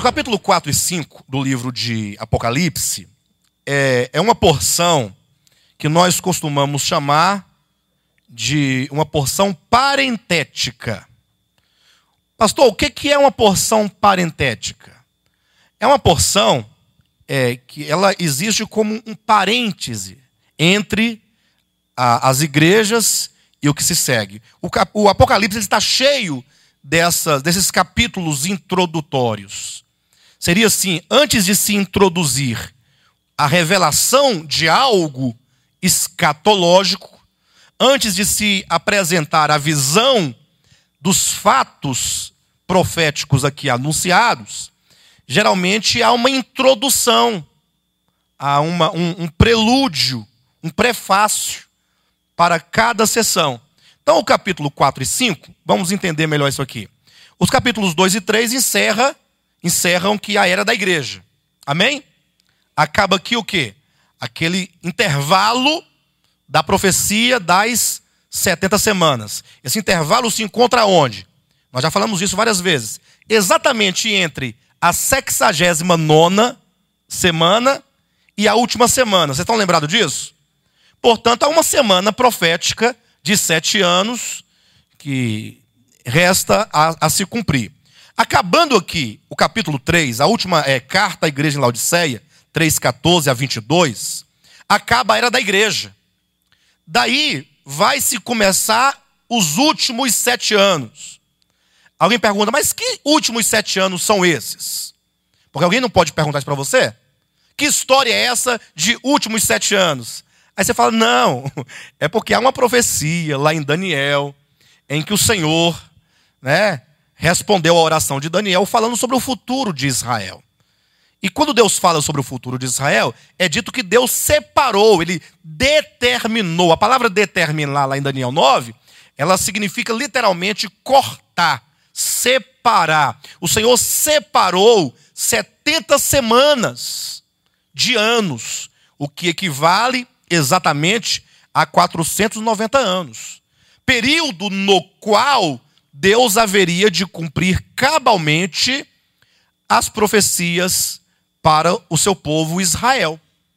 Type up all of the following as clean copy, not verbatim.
capítulo 4 e 5 do livro de Apocalipse é uma porção que nós costumamos chamar de uma porção parentética. Pastor, o que é uma porção parentética? É uma porção que ela existe como um parêntese entre as igrejas e o que se segue. O Apocalipse está cheio desses capítulos introdutórios. Seria assim, antes de se introduzir a revelação de algo escatológico, antes de se apresentar a visão dos fatos proféticos aqui anunciados, geralmente há uma introdução, há um prelúdio, um prefácio para cada sessão. Então, o capítulo 4 e 5, vamos entender melhor isso aqui. Os capítulos 2 e 3 encerram que a era da igreja. Amém? Acaba aqui o quê? Aquele intervalo da profecia das 70 semanas. Esse intervalo se encontra onde? Nós já falamos disso várias vezes. Exatamente entre a 69ª semana e a última semana. Vocês estão lembrados disso? Portanto, há uma semana profética de 7 anos que resta a se cumprir. Acabando aqui o capítulo 3, a última carta à igreja em Laodiceia, 3:14 a 22, acaba a era da igreja. Daí vai se começar os últimos 7 anos. Alguém pergunta, mas que últimos 7 anos são esses? Porque alguém não pode perguntar isso para você? Que história é essa de últimos 7 anos? Aí você fala, não, é porque há uma profecia lá em Daniel, em que o Senhor, respondeu à oração de Daniel falando sobre o futuro de Israel. E quando Deus fala sobre o futuro de Israel, é dito que Deus separou, ele determinou. A palavra determinar lá em Daniel 9, ela significa literalmente cortar, separar. O Senhor separou 70 semanas de anos, o que equivale exatamente a 490 anos. Período no qual Deus haveria de cumprir cabalmente as profecias para o seu povo Israel.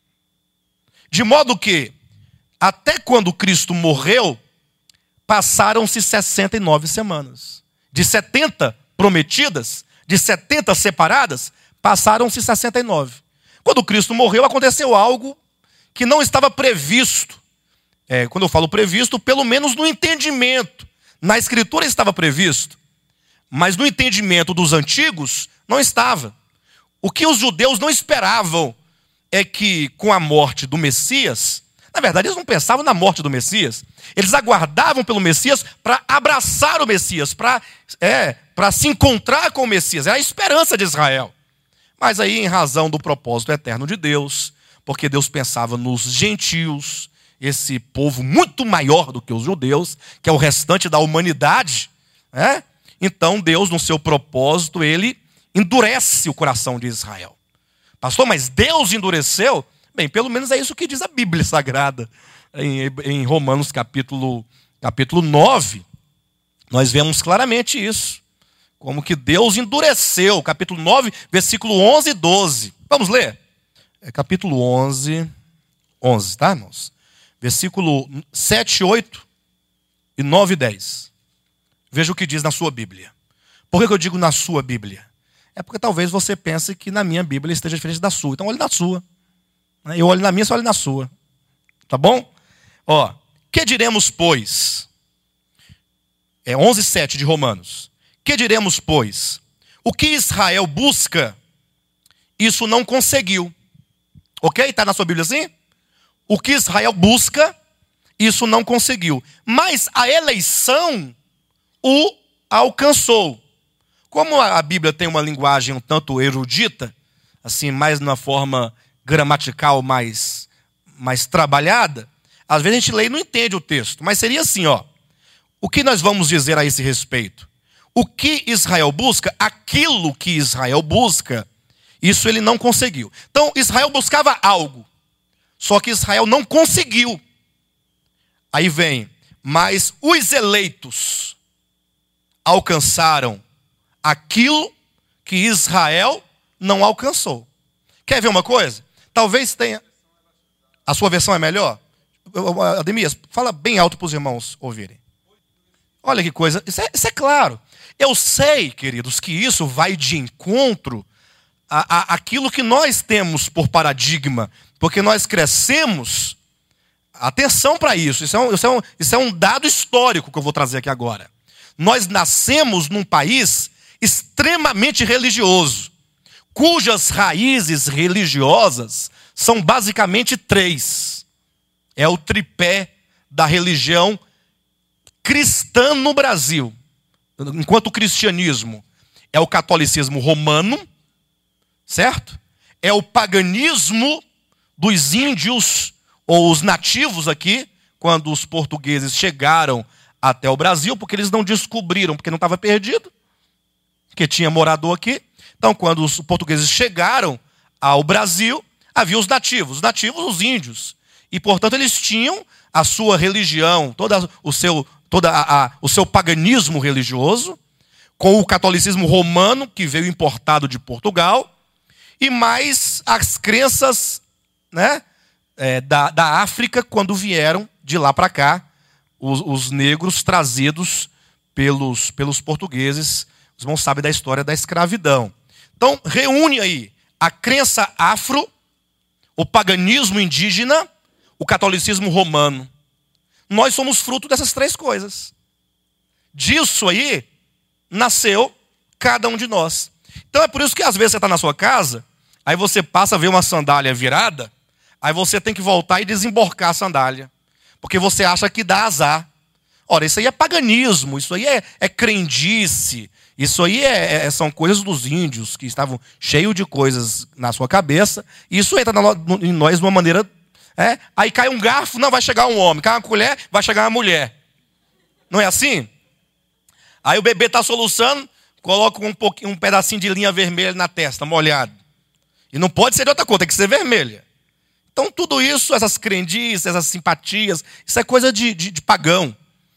De modo que, até quando Cristo morreu, passaram-se 69 semanas. De 70 prometidas, de 70 separadas, passaram-se 69. Quando Cristo morreu, aconteceu algo que não estava previsto. Quando eu falo previsto, pelo menos no entendimento. Na Escritura estava previsto, mas no entendimento dos antigos não estava. O que os judeus não esperavam é que com a morte do Messias, na verdade eles não pensavam na morte do Messias, eles aguardavam pelo Messias para abraçar o Messias, para se encontrar com o Messias. Era a esperança de Israel. Mas aí, em razão do propósito eterno de Deus, porque Deus pensava nos gentios, esse povo muito maior do que os judeus, que é o restante da humanidade, então Deus, no seu propósito, ele endurece o coração de Israel. Pastor, mas Deus endureceu? Bem, pelo menos é isso que diz a Bíblia Sagrada. Em Romanos capítulo 9, nós vemos claramente isso. Como que Deus endureceu, capítulo 9, versículo 11 e 12. Vamos ler? Capítulo 11, tá, irmãos? Versículo 7, 8 e 9 e 10. Veja o que diz na sua Bíblia. Por que eu digo na sua Bíblia? É porque talvez você pense que na minha Bíblia esteja diferente da sua. Então olhe na sua. Eu olho na minha, você olha na sua. Tá bom? Que diremos, pois? 11, 7 de Romanos. Que diremos, pois? O que Israel busca, isso não conseguiu. Ok? Está na sua Bíblia assim? O que Israel busca, isso não conseguiu. Mas a eleição o alcançou. Como a Bíblia tem uma linguagem um tanto erudita, assim, mais na forma gramatical, mais trabalhada, às vezes a gente lê e não entende o texto. Mas seria assim, o que nós vamos dizer a esse respeito? O que Israel busca, aquilo que Israel busca, isso ele não conseguiu. Então, Israel buscava algo, só que Israel não conseguiu. Aí vem, mas os eleitos alcançaram aquilo que Israel não alcançou. Quer ver uma coisa? Talvez tenha... A sua versão é melhor? Ademias, fala bem alto para os irmãos ouvirem. Olha que coisa, isso é claro. Eu sei, queridos, que isso vai de encontro àquilo que nós temos por paradigma, porque nós crescemos. Atenção para isso, isso é um dado histórico que eu vou trazer aqui agora. Nós nascemos num país extremamente religioso, cujas raízes religiosas são basicamente 3. É o tripé da religião cristã no Brasil. Enquanto o cristianismo é o catolicismo romano, certo? É o paganismo dos índios ou os nativos aqui, quando os portugueses chegaram até o Brasil, porque eles não descobriram, porque não estava perdido, porque tinha morador aqui. Então, quando os portugueses chegaram ao Brasil, havia os nativos, os índios. E, portanto, eles tinham a sua religião, todo o seu paganismo religioso, com o catolicismo romano, que veio importado de Portugal, e mais as crenças, né, da África, quando vieram de lá para cá, os negros trazidos pelos portugueses. Os irmãos sabem da história da escravidão. Então, reúne aí a crença afro, o paganismo indígena, o catolicismo romano. Nós somos fruto dessas 3 coisas. Disso aí nasceu cada um de nós. Então é por isso que às vezes você está na sua casa, aí você passa a ver uma sandália virada, aí você tem que voltar e desemborcar a sandália, porque você acha que dá azar. Ora, isso aí é paganismo, isso aí é crendice, isso aí são coisas dos índios que estavam cheios de coisas na sua cabeça, e isso entra em nós de uma maneira... Aí cai um garfo, não, vai chegar um homem. Cai uma colher, vai chegar uma mulher. Não é assim? Aí o bebê está soluçando, coloca um pedacinho de linha vermelha na testa, molhado. E não pode ser de outra cor, tem que ser vermelha. Então tudo isso, essas crendices, essas simpatias, isso é coisa de pagão.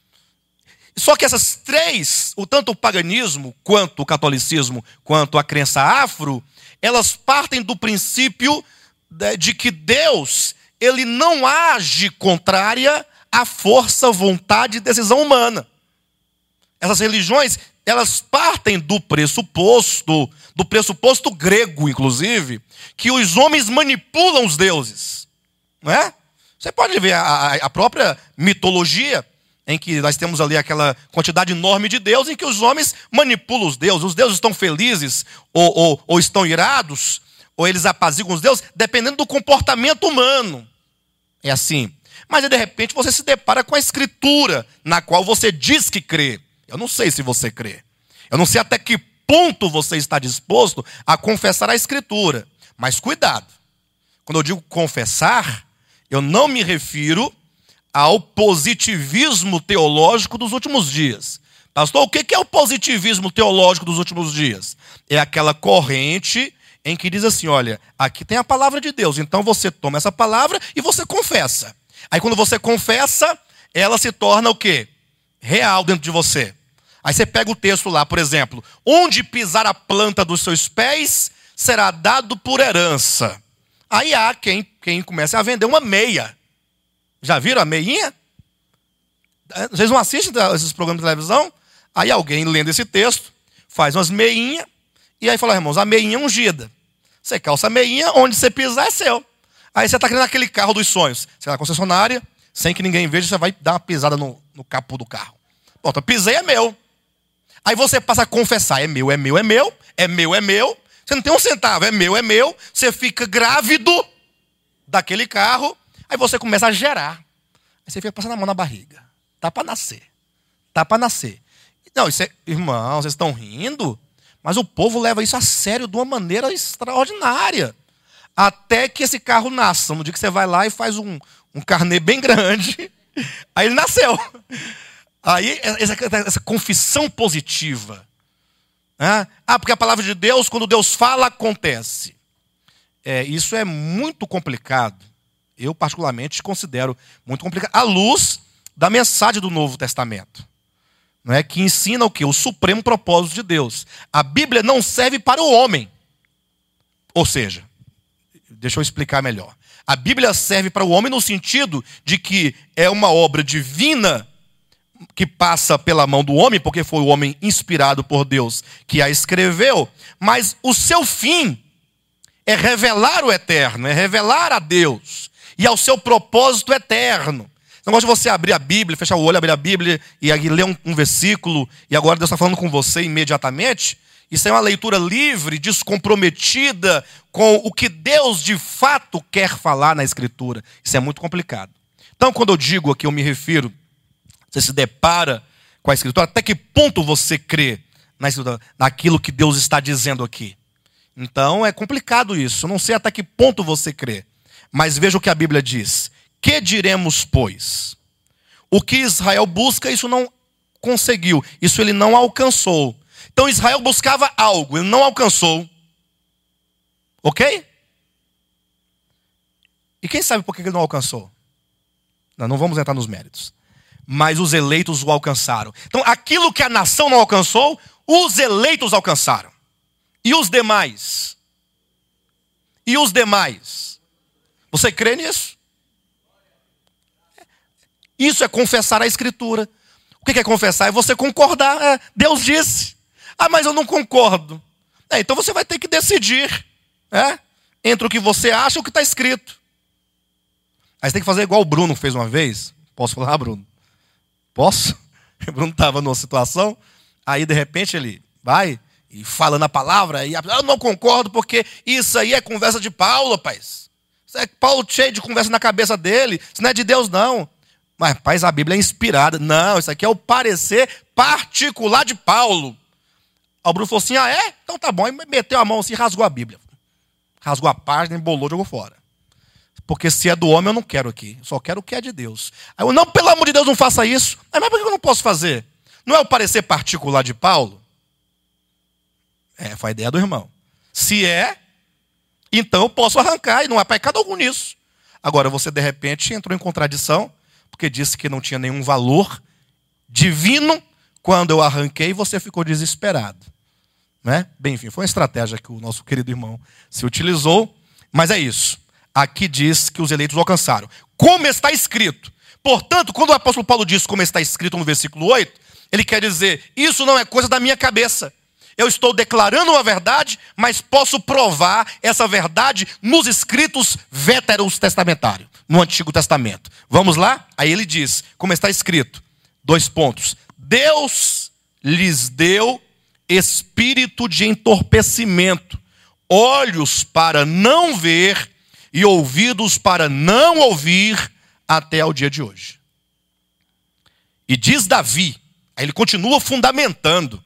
Só que essas 3, tanto o paganismo, quanto o catolicismo, quanto a crença afro, elas partem do princípio de que Deus... ele não age contrária à força, vontade e decisão humana. Essas religiões, elas partem do pressuposto grego, inclusive, que os homens manipulam os deuses. Não é? Você pode ver a própria mitologia, em que nós temos ali aquela quantidade enorme de deuses, em que os homens manipulam os deuses estão felizes ou estão irados, ou eles apaziguam os deuses, dependendo do comportamento humano. É assim. Mas de repente você se depara com a escritura, na qual você diz que crê. Eu não sei se você crê. Eu não sei até que ponto você está disposto a confessar a escritura. Mas cuidado. Quando eu digo confessar, eu não me refiro ao positivismo teológico dos últimos dias. Pastor, o que é o positivismo teológico dos últimos dias? É aquela corrente em que diz assim, olha, aqui tem a palavra de Deus, então você toma essa palavra e você confessa. Aí quando você confessa, ela se torna o quê? Real dentro de você. Aí você pega o texto lá, por exemplo, onde pisar a planta dos seus pés, será dado por herança. Aí há quem comece a vender uma meia. Já viram a meinha? Vocês não assistem esses programas de televisão? Aí alguém lendo esse texto, faz umas meinhas, e aí fala, irmãos, a meinha é ungida. Você calça a meinha, onde você pisar é seu. Aí você está querendo aquele carro dos sonhos. Você vai na concessionária, sem que ninguém veja, você vai dar uma pisada no capô do carro. Pronto, pisei, é meu. Aí você passa a confessar, é meu, é meu, é meu, é meu, é meu. Você não tem um centavo, é meu, é meu. Você fica grávido daquele carro, aí você começa a gerar. Aí você fica passando a mão na barriga. Tá para nascer. Tá para nascer. Não, isso é... Irmão, vocês estão rindo? Mas o povo leva isso a sério de uma maneira extraordinária. Até que esse carro nasça. No dia que você vai lá e faz um carnê bem grande, aí ele nasceu. Aí essa confissão positiva. Né? Porque a palavra de Deus, quando Deus fala, acontece. Isso é muito complicado. Eu, particularmente, considero muito complicado. À luz da mensagem do Novo Testamento. Não é? Que ensina o quê? O supremo propósito de Deus. A Bíblia não serve para o homem. Ou seja, deixa eu explicar melhor. A Bíblia serve para o homem no sentido de que é uma obra divina que passa pela mão do homem, porque foi o homem inspirado por Deus que a escreveu, mas o seu fim é revelar o eterno, é revelar a Deus e ao seu propósito eterno. Não gosto de você abrir a Bíblia, fechar o olho, abrir a Bíblia e aí ler um versículo e agora Deus está falando com você imediatamente. Isso é uma leitura livre, descomprometida com o que Deus de fato quer falar na Escritura. Isso é muito complicado. Então, quando eu digo aqui, eu me refiro, você se depara com a Escritura, até que ponto você crê na Escritura, naquilo que Deus está dizendo aqui? Então, é complicado isso. Eu não sei até que ponto você crê. Mas veja o que a Bíblia diz. Que diremos, pois? O que Israel busca, isso não conseguiu. Isso ele não alcançou. Então Israel buscava algo, ele não alcançou. Ok? E quem sabe por que ele não alcançou? Não vamos entrar nos méritos. Mas os eleitos o alcançaram. Então aquilo que a nação não alcançou, os eleitos alcançaram. E os demais? E os demais? Você crê nisso? Isso é confessar a Escritura. O que é confessar? É você concordar. Deus disse. Ah, mas eu não concordo. Então você vai ter que decidir entre o que você acha e o que está escrito. Aí você tem que fazer igual o Bruno fez uma vez. Posso falar, Bruno? Posso? O Bruno estava numa situação, aí de repente ele vai e fala na palavra, e eu não concordo porque isso aí é conversa de Paulo, rapaz. Isso é Paulo cheio de conversa na cabeça dele. Isso não é de Deus, não. Mas, rapaz, a Bíblia é inspirada. Não, isso aqui é o parecer particular de Paulo. Aí o Bruno falou assim, então tá bom. E meteu a mão assim e rasgou a Bíblia. Rasgou a página, embolou, jogou fora. Porque se é do homem eu não quero aqui. Eu só quero o que é de Deus. Aí eu, não, pelo amor de Deus, não faça isso. Mas por que eu não posso fazer? Não é o parecer particular de Paulo? Foi a ideia do irmão. Se é, então eu posso arrancar e não há pecado algum nisso. Agora você de repente entrou em contradição, porque disse que não tinha nenhum valor divino. Quando eu arranquei, você ficou desesperado. Bem, enfim, foi uma estratégia que o nosso querido irmão se utilizou. Mas é isso. Aqui diz que os eleitos alcançaram. Como está escrito. Portanto, quando o apóstolo Paulo diz como está escrito no versículo 8, ele quer dizer, isso não é coisa da minha cabeça. Eu estou declarando uma verdade, mas posso provar essa verdade nos escritos veteros testamentários, no Antigo Testamento. Vamos lá? Aí ele diz, como está escrito, 2 pontos. Deus lhes deu espírito de entorpecimento, olhos para não ver e ouvidos para não ouvir até ao dia de hoje. E diz Davi, aí ele continua fundamentando,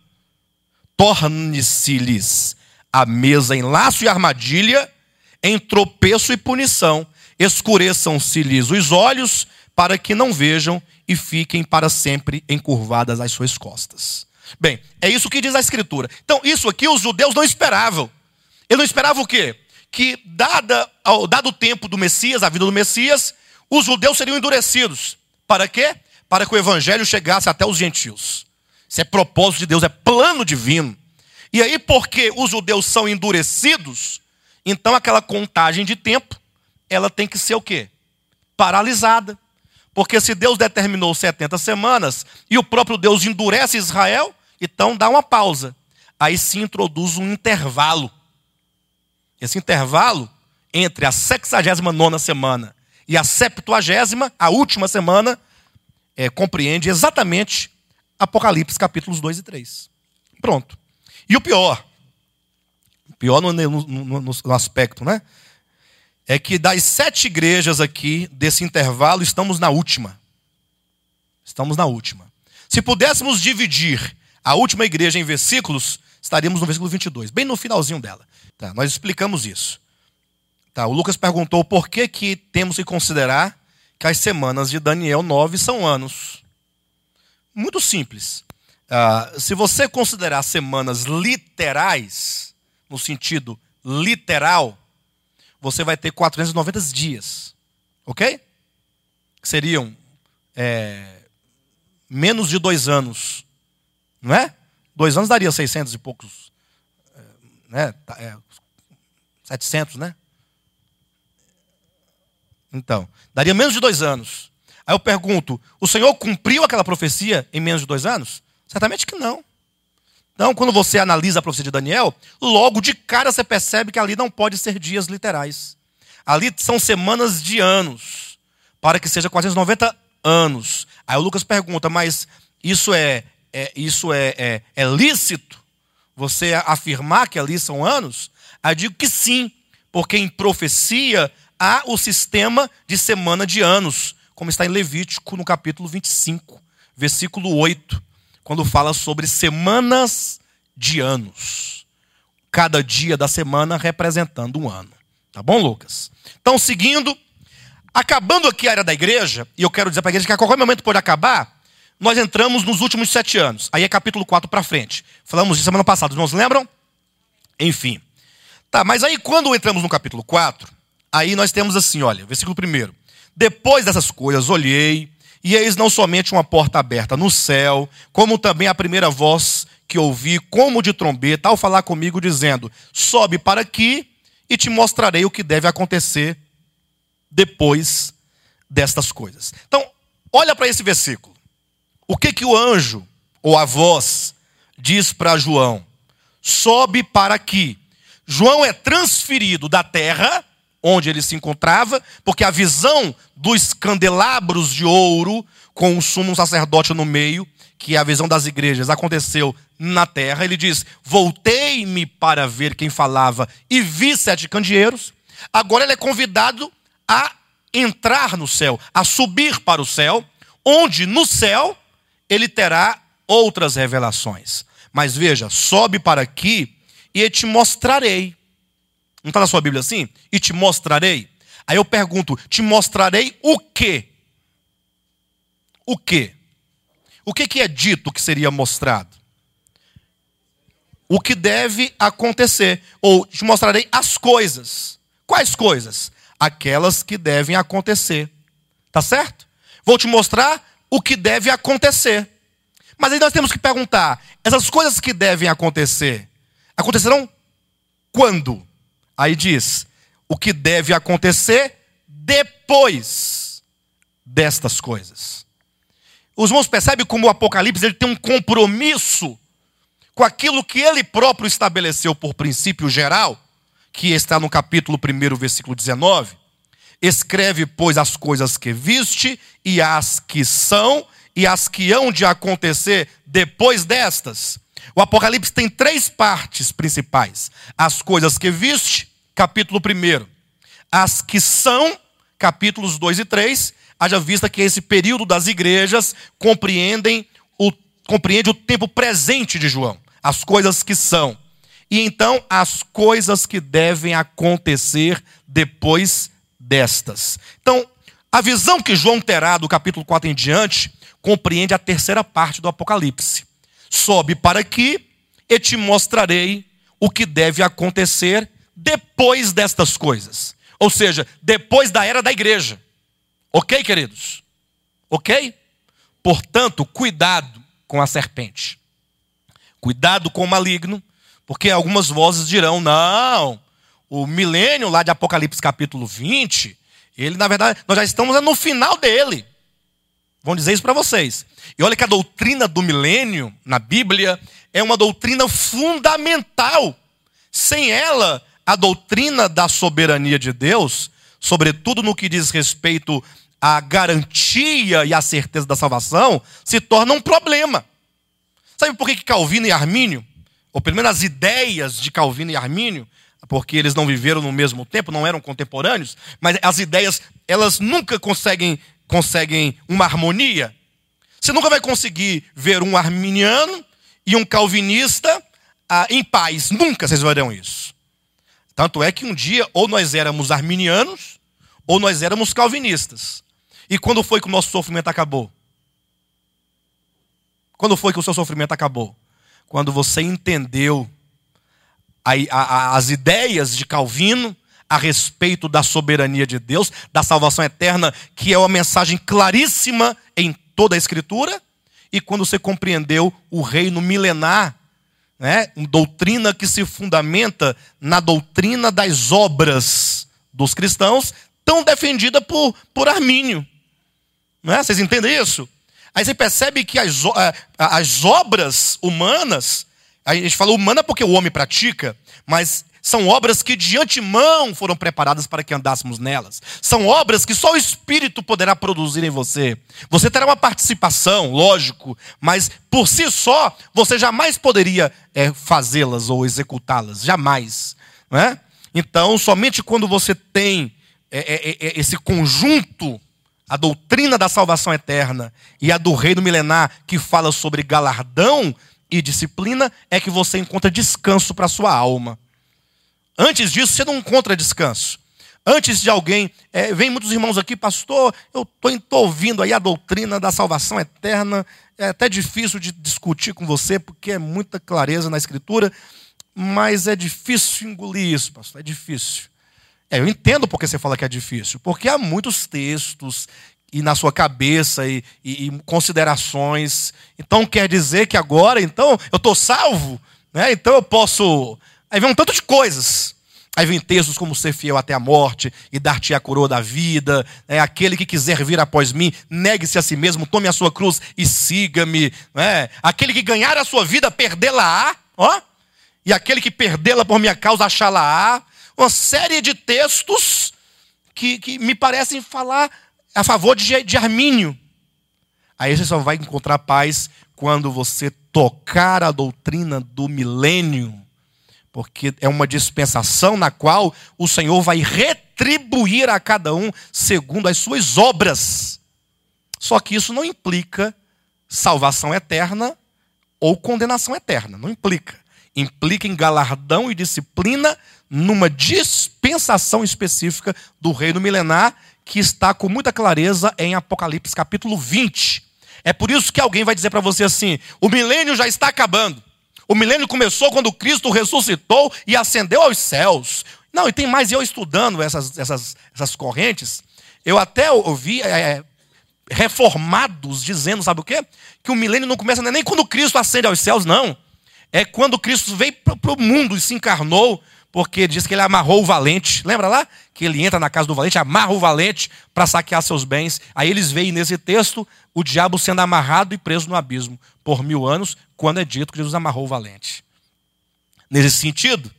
torne-se-lhes a mesa em laço e armadilha, em tropeço e punição, escureçam-se-lhes os olhos para que não vejam e fiquem para sempre encurvadas as suas costas. Bem, é isso que diz a Escritura. Então, isso aqui os judeus não esperavam. Eles não esperavam o quê? Que dado o tempo do Messias, a vida do Messias, os judeus seriam endurecidos. Para quê? Para que o evangelho chegasse até os gentios. Isso é propósito de Deus, é plano divino. E aí, porque os judeus são endurecidos, então aquela contagem de tempo, ela tem que ser o quê? Paralisada. Porque se Deus determinou 70 semanas e o próprio Deus endurece Israel, então dá uma pausa. Aí se introduz um intervalo. Esse intervalo entre a 69ª semana e a 70ª, a última semana, compreende exatamente Apocalipse capítulos 2 e 3. Pronto. E o pior no aspecto, é que das 7 igrejas aqui, desse intervalo, estamos na última. Estamos na última. Se pudéssemos dividir a última igreja em versículos, estaríamos no versículo 22, bem no finalzinho dela. Tá, nós explicamos isso. Tá, o Lucas perguntou por que temos que considerar que as semanas de Daniel 9 são anos. Muito simples. Se você considerar semanas literais, no sentido literal, você vai ter 490 dias. Ok? Que seriam menos de 2 anos. Não é? 2 anos daria 600 e poucos. 700, né? Então, daria menos de 2 anos. Aí eu pergunto, o Senhor cumpriu aquela profecia em menos de 2 anos? Certamente que não. Então, quando você analisa a profecia de Daniel, logo de cara você percebe que ali não pode ser dias literais. Ali são semanas de anos, para que seja 490 anos. Aí o Lucas pergunta, mas isso é lícito? Você afirmar que ali são anos? Aí eu digo que sim, porque em profecia há o sistema de semana de anos, como está em Levítico no capítulo 25, versículo 8, quando fala sobre semanas de anos. Cada dia da semana representando um ano. Tá bom, Lucas? Então, seguindo, acabando aqui a era da igreja, e eu quero dizer para a igreja que a qualquer momento pode acabar, nós entramos nos últimos 7 anos. Aí é capítulo 4 para frente. Falamos de semana passada, os irmãos lembram? Enfim. Tá, mas aí quando entramos no capítulo 4, aí nós temos assim, olha, versículo 1. Depois dessas coisas olhei, e eis não somente uma porta aberta no céu, como também a primeira voz que ouvi, como de trombeta, ao falar comigo, dizendo, sobe para aqui e te mostrarei o que deve acontecer depois destas coisas. Então, olha para esse versículo. O que o anjo, ou a voz, diz para João? Sobe para aqui. João é transferido da terra, onde ele se encontrava, porque a visão dos candelabros de ouro, com o sumo sacerdote no meio, que é a visão das igrejas, aconteceu na terra. Ele diz, voltei-me para ver quem falava e vi 7 candeeiros. Agora ele é convidado a entrar no céu, a subir para o céu, onde no céu ele terá outras revelações. Mas veja, sobe para aqui e eu te mostrarei. Não está na sua Bíblia assim? E te mostrarei. Aí eu pergunto, te mostrarei o quê? O quê? O que é dito que seria mostrado? O que deve acontecer. Ou te mostrarei as coisas. Quais coisas? Aquelas que devem acontecer. Tá certo? Vou te mostrar o que deve acontecer. Mas aí nós temos que perguntar, essas coisas que devem acontecer, acontecerão quando? Aí diz, o que deve acontecer depois destas coisas. Os irmãos percebem como o Apocalipse ele tem um compromisso com aquilo que ele próprio estabeleceu por princípio geral, que está no capítulo 1, versículo 19. Escreve, pois, as coisas que viste, e as que são, e as que hão de acontecer depois destas. O Apocalipse tem 3 partes principais. As coisas que viste, capítulo 1. As que são, capítulos 2 e 3. Haja vista que esse período das igrejas compreende o tempo presente de João. As coisas que são. E então, as coisas que devem acontecer depois destas. Então, a visão que João terá do capítulo 4 em diante, compreende a 3ª parte do Apocalipse. Sobe para aqui e te mostrarei o que deve acontecer depois destas coisas. Ou seja, depois da era da igreja. Ok, queridos? Ok? Portanto, cuidado com a serpente. Cuidado com o maligno, porque algumas vozes dirão, não, o milênio lá de Apocalipse capítulo 20, ele na verdade, nós já estamos no final dele. Vão dizer isso para vocês. E olha que a doutrina do milênio, na Bíblia, é uma doutrina fundamental. Sem ela, a doutrina da soberania de Deus, sobretudo no que diz respeito à garantia e à certeza da salvação, se torna um problema. Sabe por que Calvino e Armínio, ou pelo menos as ideias de Calvino e Armínio, porque eles não viveram no mesmo tempo, não eram contemporâneos, mas as ideias, elas nunca conseguem uma harmonia. Você nunca vai conseguir ver um arminiano e um calvinista em paz. Nunca vocês verão isso. Tanto é que um dia, ou nós éramos arminianos, ou nós éramos calvinistas. E quando foi que o nosso sofrimento acabou? Quando foi que o seu sofrimento acabou? Quando você entendeu as ideias de Calvino a respeito da soberania de Deus, da salvação eterna, que é uma mensagem claríssima em toda a Escritura, e quando você compreendeu o reino milenar né? Uma doutrina que se fundamenta na doutrina das obras dos cristãos, tão defendida por Armínio. Não é? Vocês entendem isso? Aí você percebe que as obras humanas, a gente fala humana porque o homem pratica, mas são obras que de antemão foram preparadas para que andássemos nelas. São obras que só o Espírito poderá produzir em você. Você terá uma participação, lógico, mas por si só, você jamais poderia fazê-las ou executá-las. Jamais. Não é? Então, somente quando você tem esse conjunto, a doutrina da salvação eterna e a do reino milenar, que fala sobre galardão e disciplina, é que você encontra descanso para a sua alma. Antes disso, você não encontra descanso. Antes de alguém, vem muitos irmãos aqui, pastor, eu estou ouvindo aí a doutrina da salvação eterna, é até difícil de discutir com você, porque é muita clareza na Escritura, mas é difícil engolir isso, pastor, é difícil. Eu entendo porque você fala que é difícil, porque há muitos textos e na sua cabeça e considerações. Então quer dizer que agora, então, eu estou salvo, né? Então eu posso... Aí vem um tanto de coisas. Aí vem textos como ser fiel até a morte e dar-te a coroa da vida. Aquele que quiser vir após mim, negue-se a si mesmo, tome a sua cruz e siga-me. Aquele que ganhar a sua vida, perdê-la-á. E aquele que perdê-la por minha causa, achá-la-á. Uma série de textos que me parecem falar a favor de Armínio. Aí você só vai encontrar paz quando você tocar a doutrina do milênio. Porque é uma dispensação na qual o Senhor vai retribuir a cada um segundo as suas obras. Só que isso não implica salvação eterna ou condenação eterna. Não implica. Implica em galardão e disciplina numa dispensação específica do reino milenar, que está com muita clareza em Apocalipse capítulo 20. É por isso que alguém vai dizer para você assim: o milênio já está acabando. O milênio começou quando Cristo ressuscitou e ascendeu aos céus. Não, e tem mais, eu estudando essas correntes, eu até ouvi reformados dizendo, sabe o quê? Que o milênio não começa nem quando Cristo ascende aos céus, não. É quando Cristo veio para o mundo e se encarnou, porque diz que ele amarrou o valente. Lembra lá? Que ele entra na casa do valente, amarra o valente para saquear seus bens. Aí eles veem nesse texto o diabo sendo amarrado e preso no abismo por 1000 anos, quando é dito que Jesus amarrou o valente. Nesse sentido,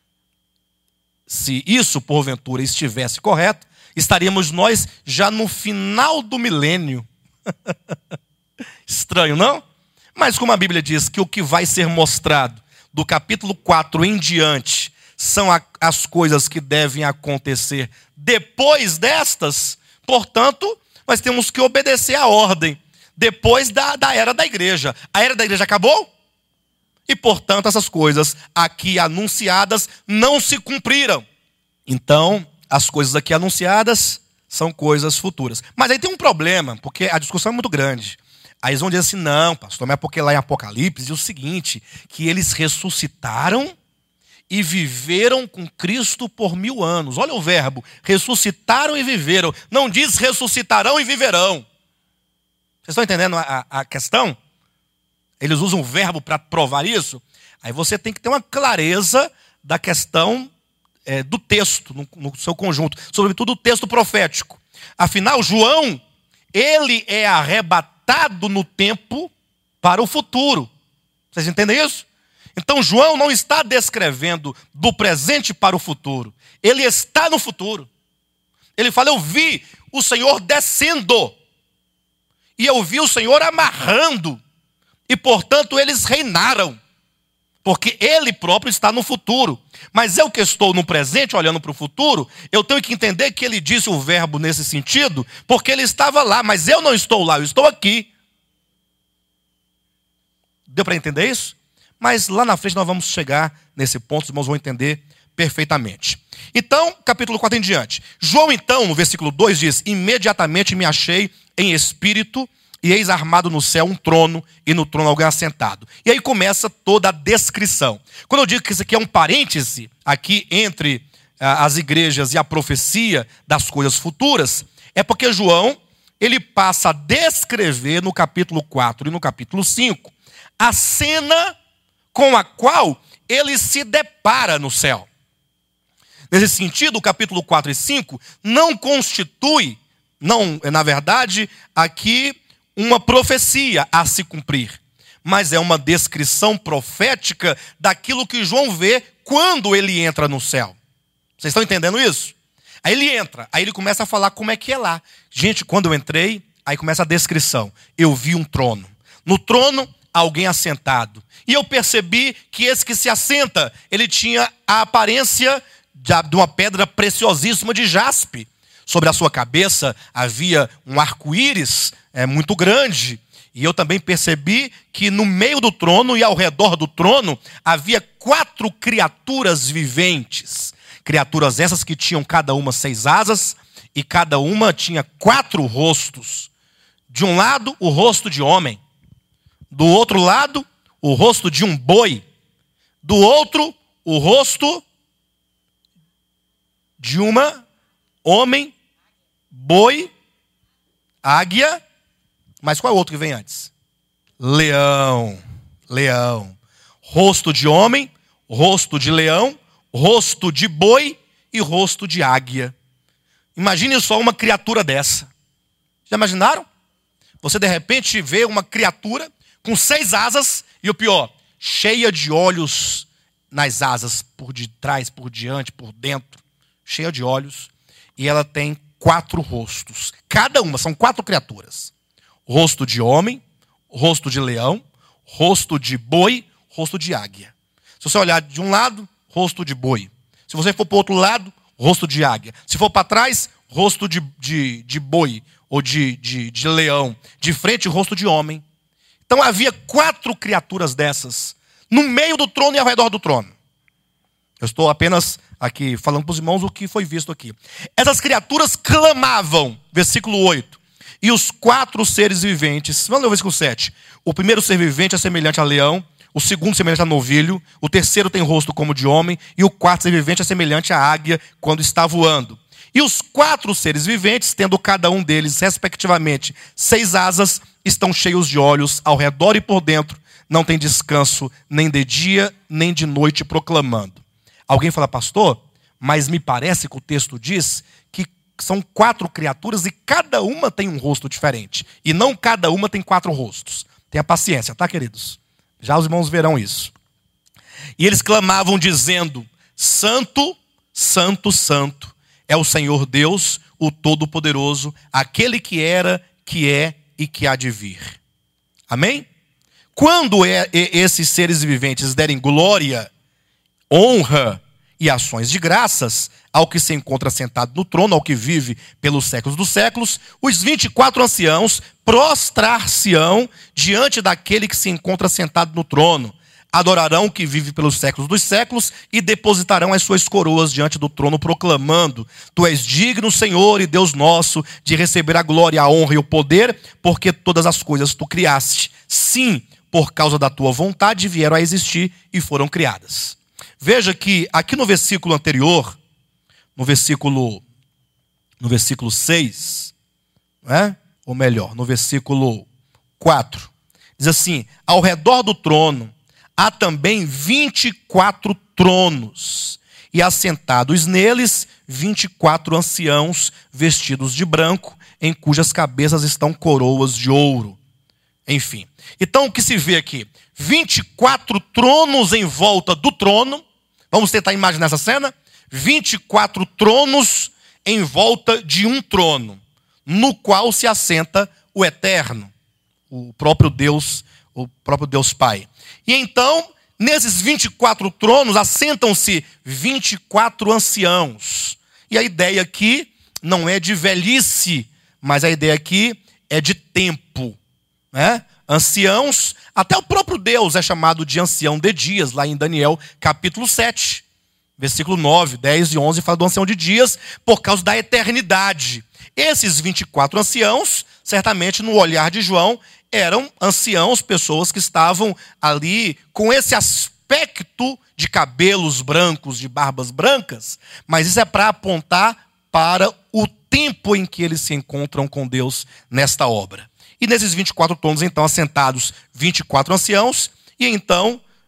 se isso porventura estivesse correto, estaríamos nós já no final do milênio. Estranho, não? Mas como a Bíblia diz que o que vai ser mostrado do capítulo 4 em diante são as coisas que devem acontecer depois destas, portanto, nós temos que obedecer à ordem depois da era da igreja. A era da igreja acabou e, portanto, essas coisas aqui anunciadas não se cumpriram. Então, as coisas aqui anunciadas são coisas futuras. Mas aí tem um problema, porque a discussão é muito grande. Aí eles vão dizer assim: não, pastor, mas é porque lá em Apocalipse diz o seguinte, que eles ressuscitaram e viveram com Cristo por 1000 anos. Olha o verbo, ressuscitaram e viveram. Não diz ressuscitarão e viverão. Vocês estão entendendo a questão? Eles usam o verbo para provar isso. Aí você tem que ter uma clareza da questão do texto, no seu conjunto. Sobretudo o texto profético. Afinal, João, ele é arrebatado no tempo para o futuro. Vocês entendem isso? Então João não está descrevendo do presente para o futuro. Ele está no futuro. Ele fala: eu vi o Senhor descendo. E eu vi o Senhor amarrando. E portanto eles reinaram. Porque ele próprio está no futuro. Mas eu que estou no presente, olhando para o futuro, eu tenho que entender que ele disse o verbo nesse sentido, porque ele estava lá, mas eu não estou lá, eu estou aqui. Deu para entender isso? Mas lá na frente nós vamos chegar nesse ponto, os irmãos vão entender perfeitamente. Então, capítulo 4 em diante. João então, no versículo 2 diz: imediatamente me achei em espírito, e eis armado no céu um trono, e no trono alguém assentado. E aí começa toda a descrição. Quando eu digo que isso aqui é um parêntese, aqui entre as igrejas e a profecia das coisas futuras, é porque João, ele passa a descrever no capítulo 4 e no capítulo 5, a cena com a qual ele se depara no céu. Nesse sentido, o capítulo 4 e 5 não constitui, na verdade, aqui uma profecia a se cumprir, mas é uma descrição profética daquilo que João vê quando ele entra no céu. Vocês estão entendendo isso? Aí ele entra, aí ele começa a falar como é que é lá. Gente, quando eu entrei, aí começa a descrição. Eu vi um trono. No trono, alguém assentado. E eu percebi que esse que se assenta, ele tinha a aparência de uma pedra preciosíssima de jaspe. Sobre a sua cabeça havia um arco-íris muito grande. E eu também percebi que no meio do trono e ao redor do trono havia 4 criaturas viventes. Criaturas essas que tinham cada uma 6 asas e cada uma tinha 4 rostos. De um lado, o rosto de homem. Do outro lado, o rosto de um boi. Do outro, o rosto de uma homem, boi, águia. Mas qual é o outro que vem antes? Leão. Leão. Rosto de homem, rosto de leão, rosto de boi e rosto de águia. Imagine só uma criatura dessa. Já imaginaram? Você de repente vê uma criatura com 6 asas e o pior, cheia de olhos nas asas, por de trás, por diante, por dentro, cheia de olhos. E ela tem 4 rostos. Cada uma, são 4 criaturas. Rosto de homem, rosto de leão, rosto de boi, rosto de águia. Se você olhar de um lado, rosto de boi. Se você for para o outro lado, rosto de águia. Se for para trás, rosto de boi ou de leão. De frente, rosto de homem. Então havia 4 criaturas dessas no meio do trono e ao redor do trono. Eu estou apenas aqui falando para os irmãos o que foi visto aqui. Essas criaturas clamavam, versículo 8. E os 4 seres viventes, vamos ler o versículo 7. O primeiro ser vivente é semelhante a leão, o segundo semelhante a novilho, o terceiro tem rosto como de homem, e o quarto ser vivente é semelhante à águia quando está voando. E os 4 seres viventes, tendo cada um deles, respectivamente, 6 asas, estão cheios de olhos ao redor e por dentro, não tem descanso nem de dia, nem de noite, proclamando. Alguém fala, pastor, mas me parece que o texto diz que são 4 criaturas e cada uma tem um rosto diferente. E não cada uma tem 4 rostos. Tenha paciência, tá, queridos? Já os irmãos verão isso. E eles clamavam dizendo, Santo, Santo, Santo, é o Senhor Deus, o Todo-Poderoso, aquele que era, que é e que há de vir. Amém? Quando esses seres viventes derem glória, honra e ações de graças ao que se encontra sentado no trono, ao que vive pelos séculos dos séculos, os 24 anciãos prostrar-se-ão diante daquele que se encontra sentado no trono, adorarão o que vive pelos séculos dos séculos e depositarão as suas coroas diante do trono, proclamando, Tu és digno, Senhor e Deus nosso, de receber a glória, a honra e o poder, porque todas as coisas Tu criaste. Sim, por causa da Tua vontade vieram a existir e foram criadas. Veja que aqui no versículo anterior, no versículo 6, né? Ou melhor, no versículo 4, diz assim, ao redor do trono há também 24 tronos, e assentados neles 24 anciãos vestidos de branco, em cujas cabeças estão coroas de ouro. Enfim, então o que se vê aqui? 24 tronos em volta do trono. Vamos tentar imaginar essa cena? 24 tronos em volta de um trono, no qual se assenta o Eterno, o próprio Deus Pai. E então, nesses 24 tronos, assentam-se 24 anciãos. E a ideia aqui não é de velhice, mas a ideia aqui é de tempo, né? Anciãos, até o próprio Deus é chamado de ancião de dias, lá em Daniel capítulo 7, versículo 9, 10 e 11, fala do ancião de dias por causa da eternidade. Esses 24 anciãos, certamente no olhar de João, eram anciãos, pessoas que estavam ali com esse aspecto de cabelos brancos, de barbas brancas, mas isso é para apontar para o tempo em que eles se encontram com Deus nesta obra. E nesses 24 tronos, então, assentados 24 anciãos, e então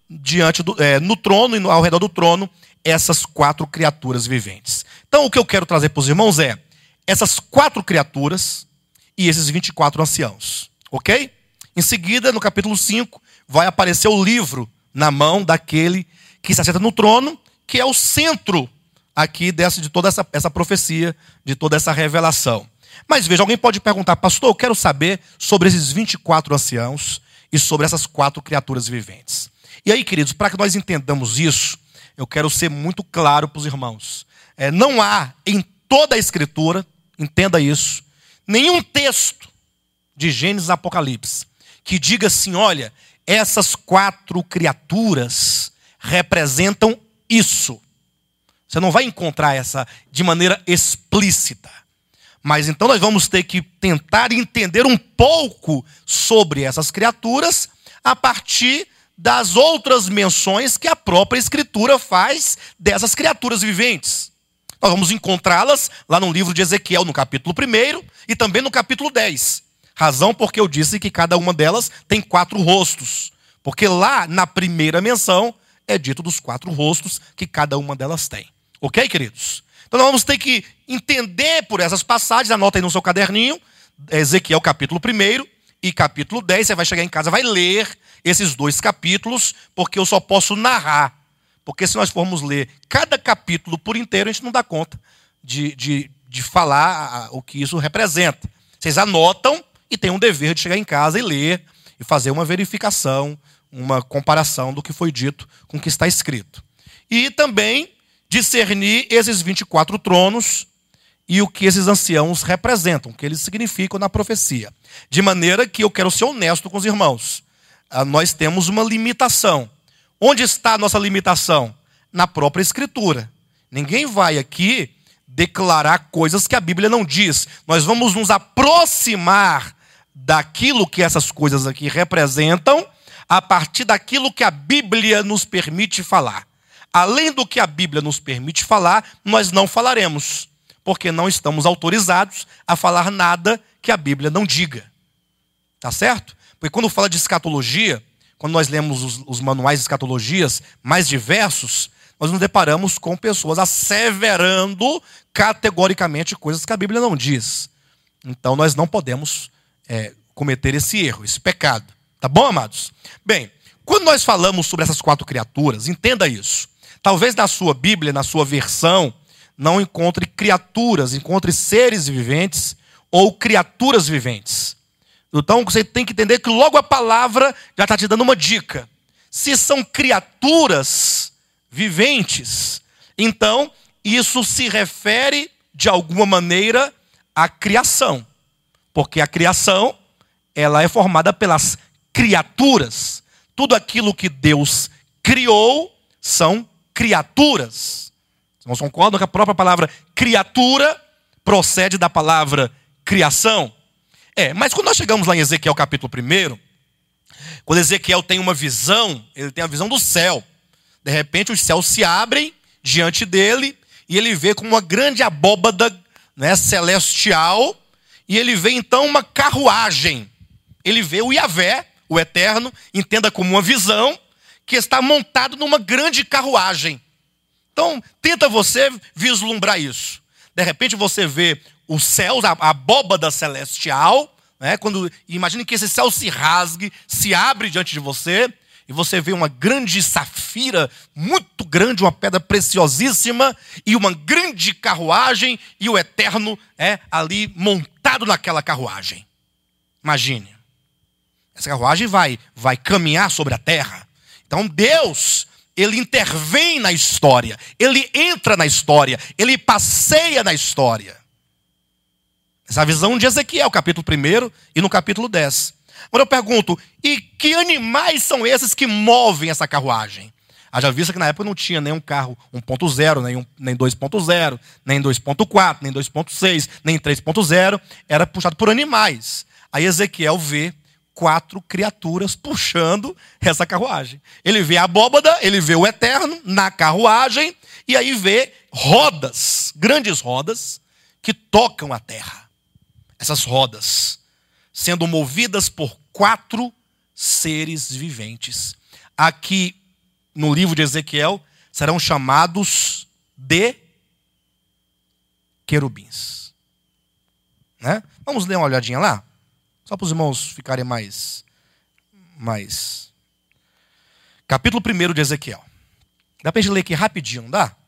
no trono e ao redor do trono, essas 4 criaturas viventes. Então, o que eu quero trazer para os irmãos é essas 4 criaturas e esses 24 anciãos. Ok? Em seguida, no capítulo 5, vai aparecer o livro na mão daquele que se assenta no trono, que é o centro aqui de toda essa profecia, de toda essa revelação. Mas veja, alguém pode perguntar: pastor, eu quero saber sobre esses 24 anciãos e sobre essas 4 criaturas viventes. E aí, queridos, para que nós entendamos isso, eu quero ser muito claro para os irmãos. Não há em toda a Escritura, entenda isso, nenhum texto de Gênesis e Apocalipse que diga assim: olha, essas 4 criaturas representam isso. Você não vai encontrar essa de maneira explícita. Mas então nós vamos ter que tentar entender um pouco sobre essas criaturas a partir das outras menções que a própria Escritura faz dessas criaturas viventes. Nós vamos encontrá-las lá no livro de Ezequiel, no capítulo 1 e também no capítulo 10. Razão porque eu disse que cada uma delas tem 4 rostos. Porque lá na primeira menção é dito dos 4 rostos que cada uma delas tem. Ok, queridos? Então nós vamos ter que entender por essas passagens. Anota aí no seu caderninho, Ezequiel capítulo 1 e capítulo 10. Você vai chegar em casa, vai ler esses 2 capítulos, porque eu só posso narrar. Porque se nós formos ler cada capítulo por inteiro, a gente não dá conta de falar o que isso representa. Vocês anotam e têm um dever de chegar em casa e ler e fazer uma verificação, uma comparação do que foi dito com o que está escrito. E também discernir esses 24 tronos e o que esses anciãos representam, o que eles significam na profecia. De maneira que eu quero ser honesto com os irmãos. Nós temos uma limitação. Onde está a nossa limitação? Na própria Escritura. Ninguém vai aqui declarar coisas que a Bíblia não diz. Nós vamos nos aproximar daquilo que essas coisas aqui representam a partir daquilo que a Bíblia nos permite falar. Além do que a Bíblia nos permite falar, nós não falaremos, porque não estamos autorizados a falar nada que a Bíblia não diga. Tá certo? Porque quando fala de escatologia, quando nós lemos os manuais de escatologias mais diversos, nós nos deparamos com pessoas asseverando categoricamente coisas que a Bíblia não diz. Então nós não podemos cometer esse erro, esse pecado. Tá bom, amados? Bem, quando nós falamos sobre essas 4 criaturas, entenda isso. Talvez na sua Bíblia, na sua versão, não encontre criaturas, encontre seres viventes ou criaturas viventes. Então você tem que entender que logo a palavra já está te dando uma dica. Se são criaturas viventes, então isso se refere de alguma maneira à criação. Porque a criação, ela é formada pelas criaturas. Tudo aquilo que Deus criou são criaturas. Vocês concordam que a própria palavra criatura procede da palavra criação? Mas quando nós chegamos lá em Ezequiel capítulo 1, quando Ezequiel tem uma visão, ele tem a visão do céu. De repente os céus se abrem diante dele e ele vê como uma grande abóbada, celestial, e ele vê então uma carruagem. Ele vê o Yahvé, o Eterno, entenda como uma visão, que está montado numa grande carruagem. Então, tenta você vislumbrar isso. De repente você vê os céus, a abóbada celestial, imagine que esse céu se rasgue, se abre diante de você, e você vê uma grande safira, muito grande, uma pedra preciosíssima, e uma grande carruagem, e o Eterno ali montado naquela carruagem. Imagine. Essa carruagem vai caminhar sobre a terra. Então Deus, ele intervém na história, ele entra na história, ele passeia na história. Essa é a visão de Ezequiel, capítulo 1 e no capítulo 10. Agora eu pergunto, e que animais são esses que movem essa carruagem? Haja vista que na época não tinha nenhum carro 1.0, nem 2.0, nem 2.4, nem 2.6, nem 3.0. Era puxado por animais. Aí Ezequiel vê 4 criaturas puxando essa carruagem. Ele vê a abóbada, ele vê o Eterno na carruagem, e aí vê rodas, grandes rodas, que tocam a terra. Essas rodas sendo movidas por 4 seres viventes. Aqui no livro de Ezequiel, serão chamados de querubins. Né? Vamos dar uma olhadinha lá? Só para os irmãos ficarem mais... Capítulo 1 de Ezequiel. Dá para a gente ler aqui rapidinho, não dá?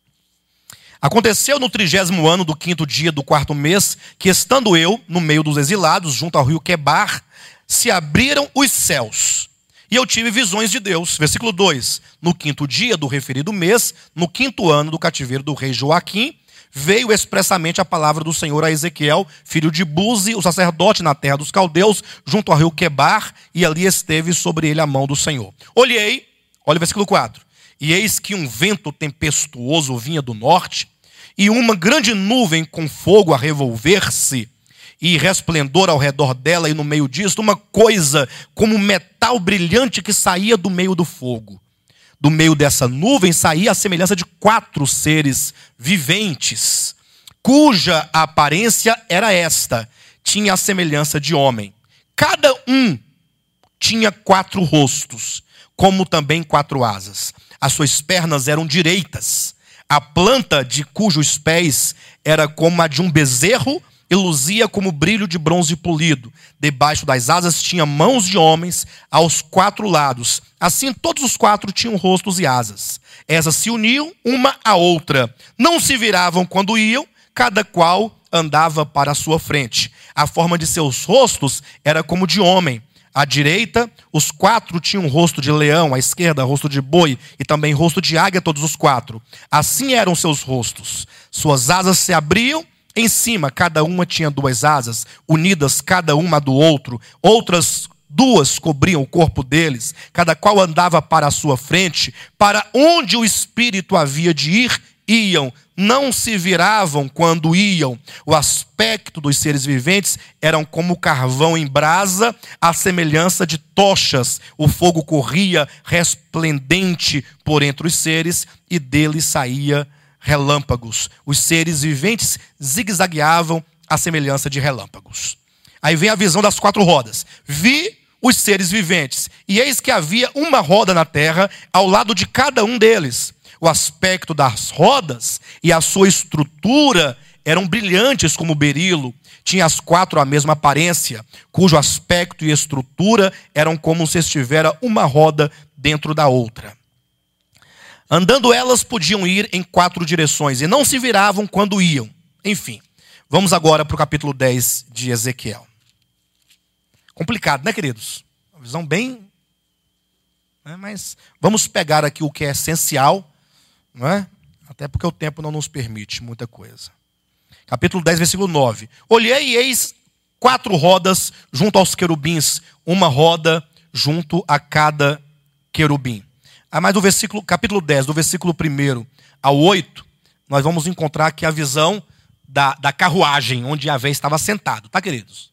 Aconteceu no 30º ano do 5º dia do 4º mês, que estando eu no meio dos exilados, junto ao rio Quebar, se abriram os céus. E eu tive visões de Deus. Versículo 2. No 5º dia do referido mês, no 5º ano do cativeiro do rei Joaquim, veio expressamente a palavra do Senhor a Ezequiel, filho de Buzi, o sacerdote na terra dos caldeus, junto ao rio Quebar, e ali esteve sobre ele a mão do Senhor. Olhei, olha o versículo 4. E eis que um vento tempestuoso vinha do norte, e uma grande nuvem com fogo a revolver-se, e resplendor ao redor dela, e no meio disso, uma coisa como metal brilhante que saía do meio do fogo. Do meio dessa nuvem saía a semelhança de 4 seres viventes, cuja aparência era esta: tinha a semelhança de homem. Cada um tinha 4 rostos, como também 4 asas. As suas pernas eram direitas. A planta de cujos pés era como a de um bezerro e luzia como brilho de bronze polido. Debaixo das asas tinha mãos de homens aos 4 lados. Assim todos os 4 tinham rostos e asas. Essas se uniam uma à outra. Não se viravam quando iam, cada qual andava para a sua frente. A forma de seus rostos era como de homem. À direita, os 4 tinham rosto de leão, à esquerda, rosto de boi, e também rosto de águia, todos os 4. Assim eram seus rostos. Suas asas se abriam em cima, cada uma tinha 2 asas, unidas cada uma do outro. Outras 2 cobriam o corpo deles, cada qual andava para a sua frente. Para onde o espírito havia de ir, iam. Não se viravam quando iam. O aspecto dos seres viventes eram como carvão em brasa, à semelhança de tochas. O fogo corria resplendente por entre os seres, e dele saía relâmpagos. Os seres viventes zigue-zagueavam à semelhança de relâmpagos. Aí vem a visão das 4 rodas. Vi os seres viventes, e eis que havia uma roda na terra ao lado de cada um deles. O aspecto das rodas e a sua estrutura eram brilhantes como berilo. Tinha as 4 a mesma aparência, cujo aspecto e estrutura eram como se estivera uma roda dentro da outra. Andando elas podiam ir em 4 direções e não se viravam quando iam. Enfim, vamos agora para o capítulo 10 de Ezequiel. Complicado, né, queridos? Uma visão bem... Mas vamos pegar aqui o que é essencial, não é? Até porque o tempo não nos permite muita coisa. Capítulo 10, versículo 9. Olhei e eis 4 rodas junto aos querubins, uma roda junto a cada querubim. Mas do versículo, capítulo 10, do versículo 1 ao 8, nós vamos encontrar aqui a visão da carruagem, onde Yahvé estava sentado, tá, queridos?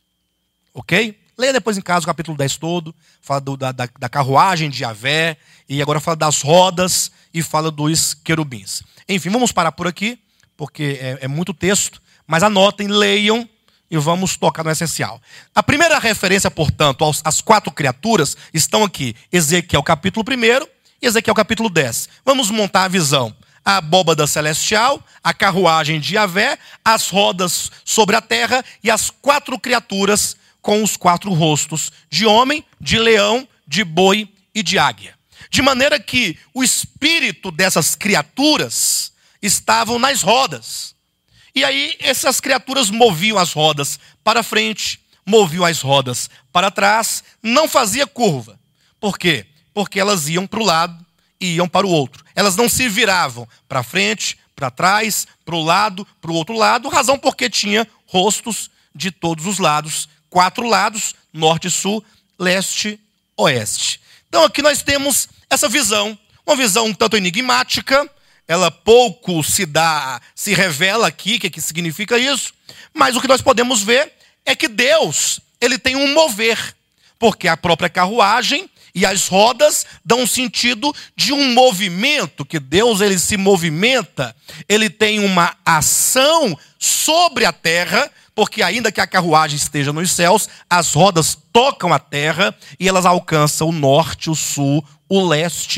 Ok? Leia depois em casa o capítulo 10 todo, fala da carruagem de Yahvé, e agora fala das rodas e fala dos querubins. Enfim, vamos parar por aqui, porque é muito texto, mas anotem, leiam e vamos tocar no essencial. A primeira referência, portanto, às 4 criaturas estão aqui. Ezequiel capítulo 1 e Ezequiel capítulo 10. Vamos montar a visão. A abóbada celestial, a carruagem de Yahvé, as rodas sobre a terra e as 4 criaturas com os 4 rostos, de homem, de leão, de boi e de águia. De maneira que o espírito dessas criaturas estavam nas rodas. E aí essas criaturas moviam as rodas para frente, moviam as rodas para trás, não fazia curva. Por quê? Porque elas iam para o lado e iam para o outro. Elas não se viravam para frente, para trás, para o lado, para o outro lado, razão porque tinha rostos de todos os lados, 4 lados, norte, sul, leste, oeste. Então aqui nós temos essa visão, uma visão um tanto enigmática. Ela pouco se revela aqui, o que significa isso. Mas o que nós podemos ver é que Deus, ele tem um mover. Porque a própria carruagem e as rodas dão um sentido de um movimento, que Deus, ele se movimenta, ele tem uma ação sobre a terra, porque ainda que a carruagem esteja nos céus, as rodas tocam a terra e elas alcançam o norte, o sul, o leste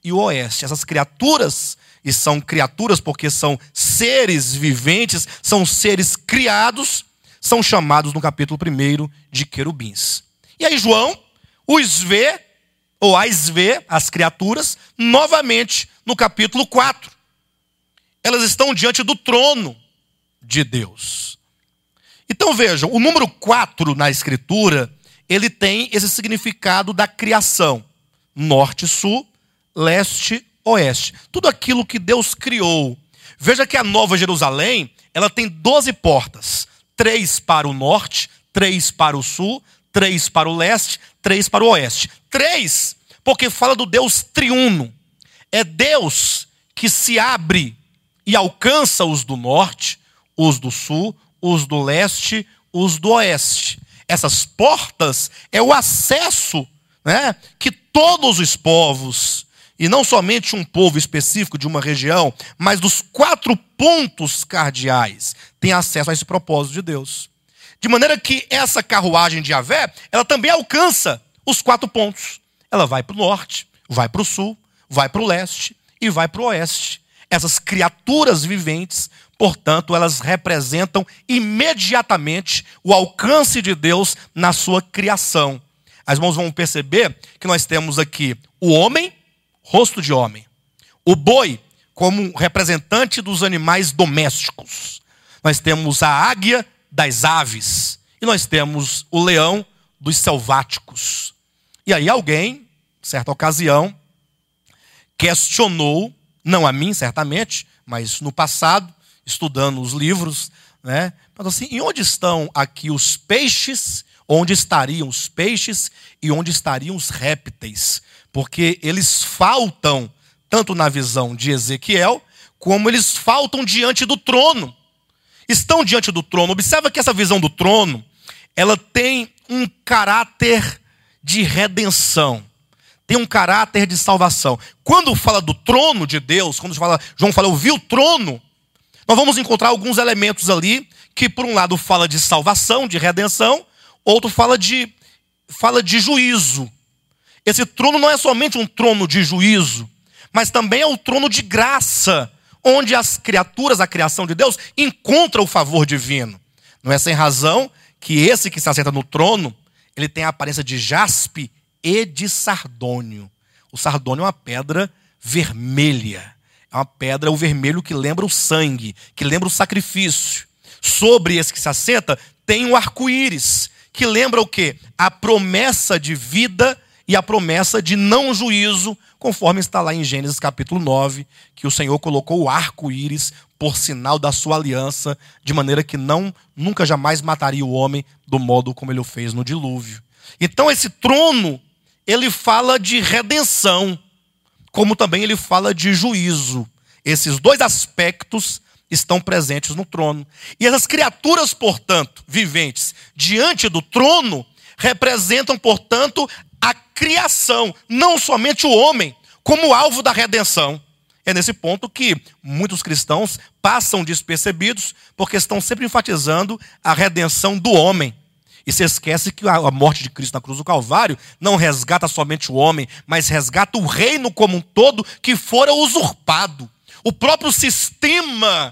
e o oeste. Essas criaturas, e são criaturas porque são seres viventes, são seres criados, são chamados no capítulo 1 de querubins. E aí João os vê, ou as vê, as criaturas, novamente no capítulo 4. Elas estão diante do trono de Deus. Então vejam, o número 4 na Escritura, ele tem esse significado da criação. Norte, sul, leste, oeste. Tudo aquilo que Deus criou. Veja que a Nova Jerusalém, ela tem 12 portas. 3 para o norte, 3 para o sul, 3 para o leste, 3 para o oeste. 3, porque fala do Deus triuno. É Deus que se abre e alcança os do norte, os do sul, os do leste, os do oeste. Essas portas é o acesso, né, que todos os povos, e não somente um povo específico de uma região, mas dos 4 pontos cardeais, têm acesso a esse propósito de Deus. De maneira que essa carruagem de Yahvé, ela também alcança os 4 pontos. Ela vai para o norte, vai para o sul, vai para o leste e vai para o oeste. Essas criaturas viventes, portanto, elas representam imediatamente o alcance de Deus na sua criação. As irmãos vão perceber que nós temos aqui o homem, rosto de homem. O boi, como representante dos animais domésticos. Nós temos a águia das aves. E nós temos o leão dos selváticos. E aí alguém, certa ocasião, questionou, não a mim certamente, mas no passado, estudando os livros, né? Mas assim, e onde estão aqui os peixes? Onde estariam os peixes e onde estariam os répteis? Porque eles faltam, tanto na visão de Ezequiel, como eles faltam diante do trono. Estão diante do trono. Observa que essa visão do trono, ela tem um caráter de redenção. Tem um caráter de salvação. Quando fala do trono de Deus, quando João fala, eu vi o trono, nós vamos encontrar alguns elementos ali, que por um lado fala de salvação, de redenção, outro fala de juízo. Esse trono não é somente um trono de juízo, mas também é um trono de graça, onde as criaturas, a criação de Deus, encontra o favor divino. Não é sem razão que esse que se assenta no trono, ele tem a aparência de jaspe e de sardônio. O sardônio é uma pedra vermelha. É uma pedra, o vermelho que lembra o sangue, que lembra o sacrifício. Sobre esse que se assenta, tem um arco-íris, que lembra o quê? A promessa de vida e a promessa de não juízo, conforme está lá em Gênesis capítulo 9, que o Senhor colocou o arco-íris por sinal da sua aliança, de maneira que nunca jamais mataria o homem do modo como ele o fez no dilúvio. Então esse trono, ele fala de redenção, como também ele fala de juízo. Esses 2 aspectos estão presentes no trono. E essas criaturas, portanto, viventes, diante do trono, representam, portanto, a criação, não somente o homem, como alvo da redenção. É nesse ponto que muitos cristãos passam despercebidos, porque estão sempre enfatizando a redenção do homem. E se esquece que a morte de Cristo na cruz do Calvário não resgata somente o homem, mas resgata o reino como um todo que fora usurpado. O próprio sistema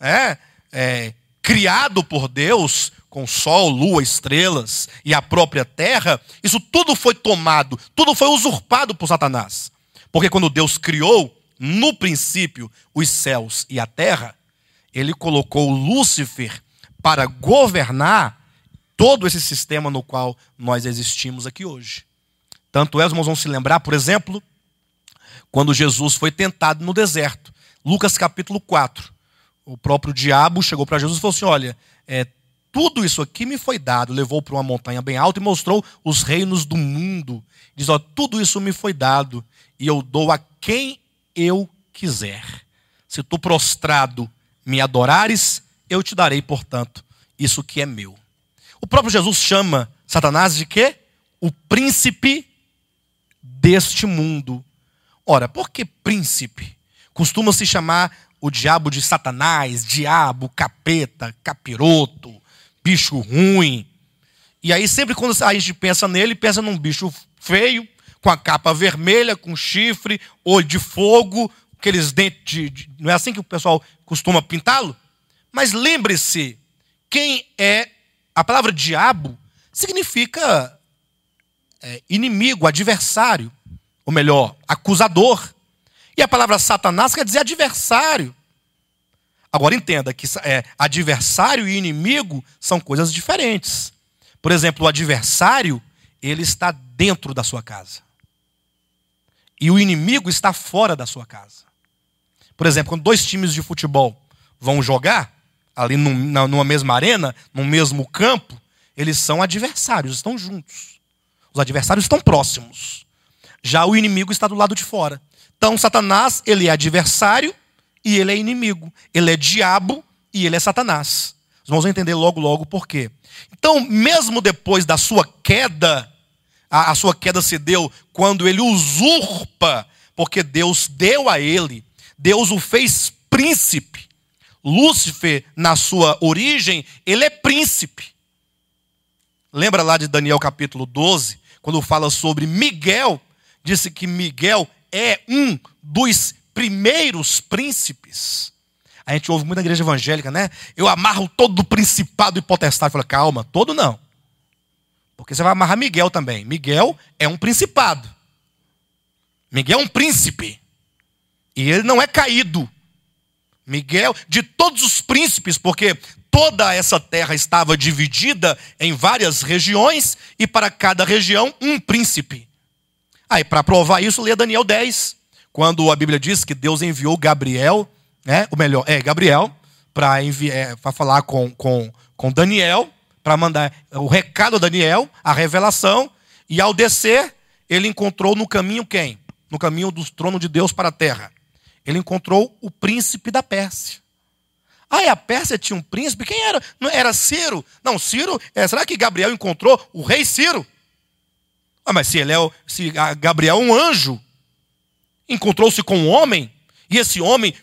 criado por Deus, com sol, lua, estrelas e a própria terra, isso tudo foi tomado, tudo foi usurpado por Satanás. Porque quando Deus criou, no princípio, os céus e a terra, ele colocou Lúcifer para governar todo esse sistema no qual nós existimos aqui hoje. Tanto é, os irmãos vão se lembrar, por exemplo, quando Jesus foi tentado no deserto. Lucas capítulo 4. O próprio diabo chegou para Jesus e falou assim, olha, tudo isso aqui me foi dado. Levou para uma montanha bem alta e mostrou os reinos do mundo. Diz, tudo isso me foi dado e eu dou a quem eu quiser. Se tu prostrado me adorares, eu te darei, portanto, isso que é meu. O próprio Jesus chama Satanás de quê? O príncipe deste mundo. Ora, por que príncipe? Costuma-se chamar o diabo de Satanás, diabo, capeta, capiroto, bicho ruim. E aí sempre quando a gente pensa nele, pensa num bicho feio, com a capa vermelha, com chifre, olho de fogo, aqueles dentes não é assim que o pessoal costuma pintá-lo? Mas lembre-se, quem é... A palavra diabo significa inimigo, adversário, ou melhor, acusador. E a palavra Satanás quer dizer adversário. Agora entenda que adversário e inimigo são coisas diferentes. Por exemplo, o adversário, ele está dentro da sua casa. E o inimigo está fora da sua casa. Por exemplo, quando dois times de futebol vão jogar, ali numa mesma arena, no mesmo campo, eles são adversários, estão juntos. Os adversários estão próximos. Já o inimigo está do lado de fora. Então, Satanás, ele é adversário e ele é inimigo. Ele é diabo e ele é Satanás. Os irmãos vão entender logo por quê. Então, mesmo depois da sua queda, a sua queda se deu quando ele usurpa, porque Deus deu a ele, Deus o fez príncipe. Lúcifer, na sua origem, ele é príncipe. Lembra lá de Daniel capítulo 12, quando fala sobre Miguel, disse que Miguel é um dos primeiros príncipes. A gente ouve muito na igreja evangélica, né? Eu amarro todo o principado e potestade. Fala, calma, todo não. Porque você vai amarrar Miguel também. Miguel é um principado. Miguel é um príncipe. E ele não é caído. Miguel, de todos os príncipes, porque toda essa terra estava dividida em várias regiões, e para cada região, um príncipe. Aí, para provar isso, lê Daniel 10, quando a Bíblia diz que Deus enviou Gabriel, Gabriel, para falar com Daniel, para mandar o recado a Daniel, a revelação, e ao descer, ele encontrou no caminho quem? No caminho do trono de Deus para a terra. Ele encontrou o príncipe da Pérsia. E a Pérsia tinha um príncipe? Quem era? Não era Ciro? Não, Ciro, será que Gabriel encontrou o rei Ciro? Mas se Gabriel é um anjo, encontrou-se com um homem, e esse homem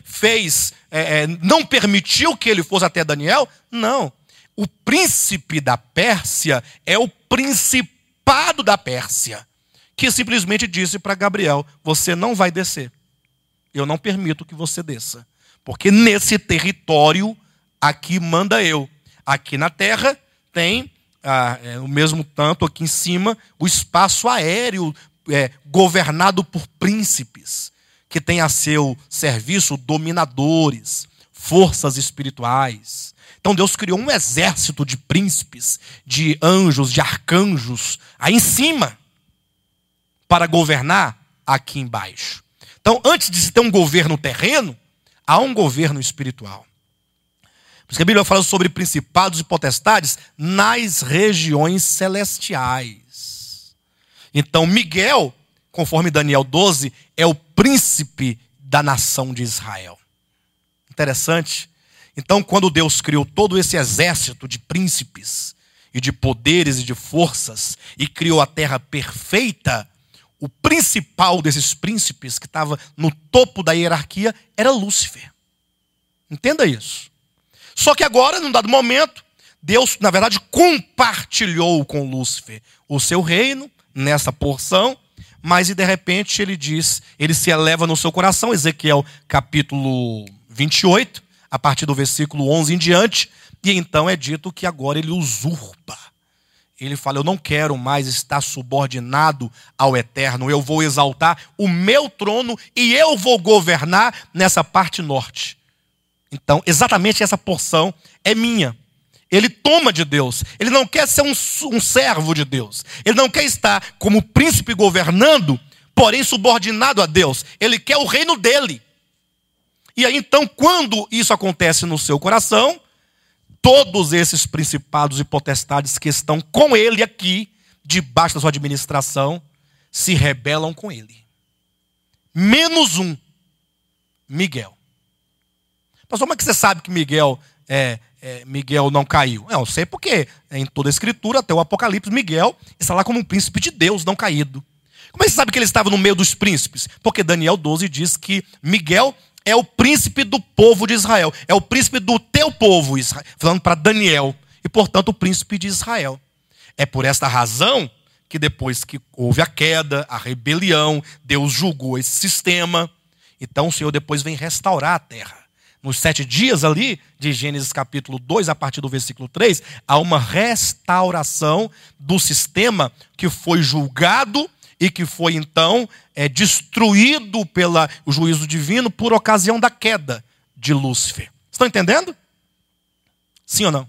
não permitiu que ele fosse até Daniel? Não. O príncipe da Pérsia é o principado da Pérsia, que simplesmente disse para Gabriel, você não vai descer. Eu não permito que você desça. Porque nesse território, aqui manda eu. Aqui na terra tem, o mesmo tanto aqui em cima, o espaço aéreo governado por príncipes, que tem a seu serviço dominadores, forças espirituais. Então Deus criou um exército de príncipes, de anjos, de arcanjos, aí em cima, para governar aqui embaixo. Então, antes de se ter um governo terreno, há um governo espiritual. Por isso que a Bíblia fala sobre principados e potestades nas regiões celestiais. Então, Miguel, conforme Daniel 12, é o príncipe da nação de Israel. Interessante. Então, quando Deus criou todo esse exército de príncipes, e de poderes e de forças, e criou a terra perfeita, o principal desses príncipes, que estava no topo da hierarquia, era Lúcifer. Entenda isso. Só que agora, num dado momento, Deus, na verdade, compartilhou com Lúcifer o seu reino, nessa porção, mas de repente ele se eleva no seu coração, Ezequiel capítulo 28, a partir do versículo 11 em diante, e então é dito que agora ele usurpa. Ele fala, eu não quero mais estar subordinado ao Eterno, eu vou exaltar o meu trono e eu vou governar nessa parte norte. Então, exatamente essa porção é minha. Ele toma de Deus, ele não quer ser um servo de Deus. Ele não quer estar como príncipe governando, porém subordinado a Deus. Ele quer o reino dele. E aí então, quando isso acontece no seu coração, todos esses principados e potestades que estão com ele aqui, debaixo da sua administração, se rebelam com ele. Menos um, Miguel. Pastor, como é que você sabe que Miguel não caiu? Eu sei porque em toda a escritura, até o Apocalipse, Miguel está lá como um príncipe de Deus não caído. Como é que você sabe que ele estava no meio dos príncipes? Porque Daniel 12 diz que Miguel é o príncipe do povo de Israel. É o príncipe do teu povo, falando para Daniel. E, portanto, o príncipe de Israel. É por esta razão que depois que houve a queda, a rebelião, Deus julgou esse sistema. Então o Senhor depois vem restaurar a terra. Nos 7 dias ali, de Gênesis capítulo 2, a partir do versículo 3, há uma restauração do sistema que foi julgado e que foi então destruído pelo juízo divino por ocasião da queda de Lúcifer. Estão entendendo? Sim ou não?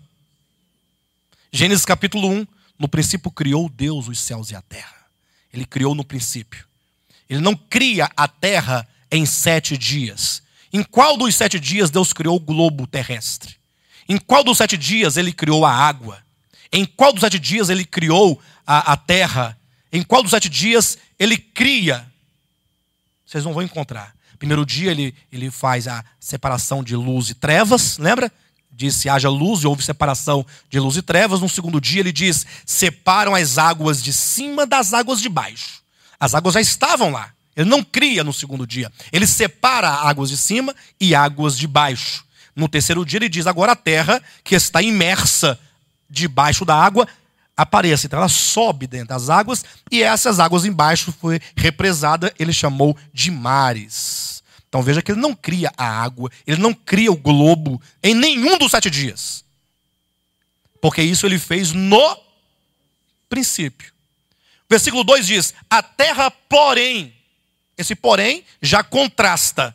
Gênesis capítulo 1, no princípio criou Deus os céus e a terra. Ele criou no princípio. Ele não cria a terra em 7 dias. Em qual dos 7 dias Deus criou o globo terrestre? Em qual dos 7 dias ele criou a água? Em qual dos 7 dias ele criou a terra? Em qual dos 7 dias ele cria? Vocês não vão encontrar. Primeiro dia ele faz a separação de luz e trevas, lembra? Disse, haja luz, e houve separação de luz e trevas. No segundo dia ele diz, separam as águas de cima das águas de baixo. As águas já estavam lá. Ele não cria no segundo dia. Ele separa águas de cima e águas de baixo. No terceiro dia ele diz, agora a terra que está imersa debaixo da água apareça. Então ela sobe dentro das águas e essas águas embaixo foi represada, ele chamou de mares. Então veja que ele não cria a água, ele não cria o globo em nenhum dos 7 dias. Porque isso ele fez no princípio. Versículo 2 diz, a terra porém, esse porém já contrasta,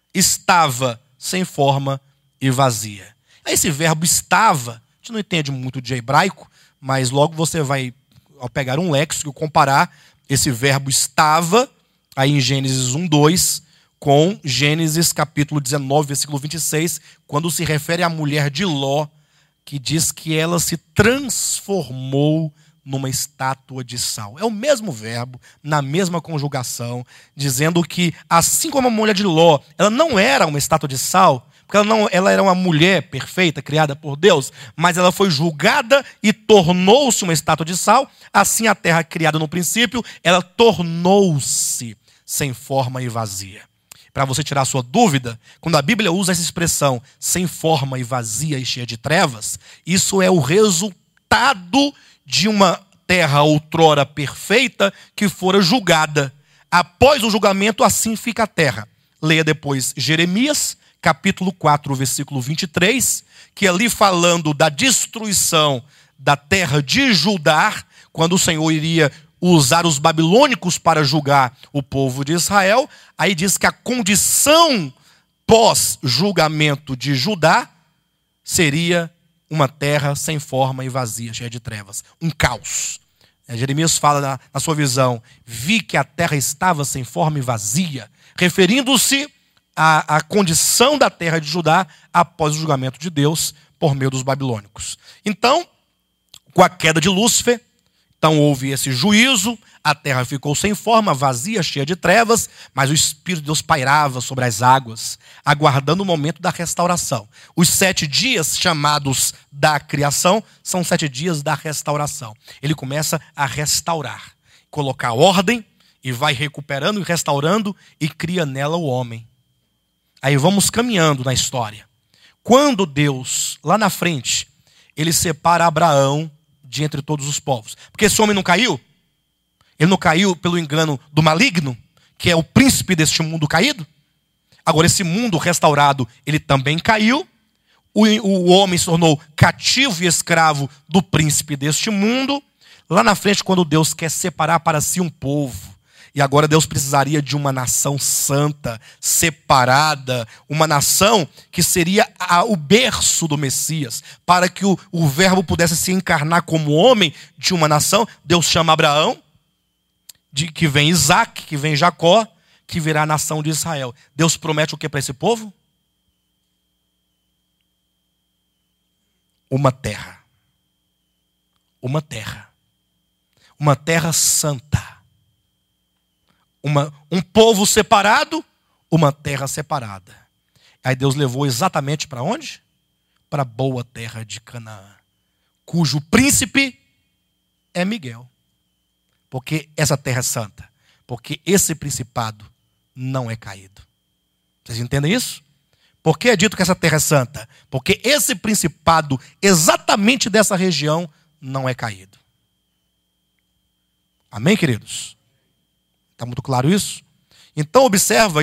estava sem forma e vazia. Esse verbo estava, a gente não entende muito de hebraico, mas logo você vai, ao pegar um léxico, comparar esse verbo estava, aí em Gênesis 1:2, com Gênesis capítulo 19, versículo 26, quando se refere à mulher de Ló, que diz que ela se transformou numa estátua de sal. É o mesmo verbo, na mesma conjugação, dizendo que, assim como a mulher de Ló, ela não era uma estátua de sal, porque ela era uma mulher perfeita, criada por Deus, mas ela foi julgada e tornou-se uma estátua de sal. Assim a terra criada no princípio, ela tornou-se sem forma e vazia. Para você tirar a sua dúvida, quando a Bíblia usa essa expressão sem forma e vazia e cheia de trevas, isso é o resultado de uma terra outrora perfeita que fora julgada. Após o julgamento, assim fica a terra. Leia depois Jeremias, capítulo 4, versículo 23, que ali falando da destruição da terra de Judá, quando o Senhor iria usar os babilônicos para julgar o povo de Israel, aí diz que a condição pós-julgamento de Judá seria uma terra sem forma e vazia, cheia de trevas, um caos. Jeremias fala na sua visão, vi que a terra estava sem forma e vazia, referindo-se à condição da terra de Judá após o julgamento de Deus por meio dos babilônicos. Então, com a queda de Lúcifer, então houve esse juízo, a terra ficou sem forma, vazia, cheia de trevas, mas o Espírito de Deus pairava sobre as águas, aguardando o momento da restauração. Os 7 dias chamados da criação são 7 dias da restauração. Ele começa a restaurar, colocar ordem e vai recuperando e restaurando e cria nela o homem. Aí vamos caminhando na história. Quando Deus, lá na frente, ele separa Abraão de entre todos os povos. Porque esse homem não caiu? Ele não caiu pelo engano do maligno, que é o príncipe deste mundo caído? Agora, esse mundo restaurado, ele também caiu. O homem se tornou cativo e escravo do príncipe deste mundo. Lá na frente, quando Deus quer separar para si um povo, e agora Deus precisaria de uma nação santa, separada, uma nação que seria o berço do Messias, para que o verbo pudesse se encarnar como homem de uma nação. Deus chama Abraão, que vem Isaac, que vem Jacó, que virá a nação de Israel. Deus promete o que para esse povo? Uma terra. Uma terra. Uma terra santa. Um povo separado, uma terra separada. Aí Deus levou exatamente para onde? Para a boa terra de Canaã, cujo príncipe é Miguel. Porque essa terra é santa. Porque esse principado não é caído. Vocês entendem isso? Por que é dito que essa terra é santa? Porque esse principado, exatamente dessa região, não é caído. Amém, queridos? Está muito claro isso? Então, observa,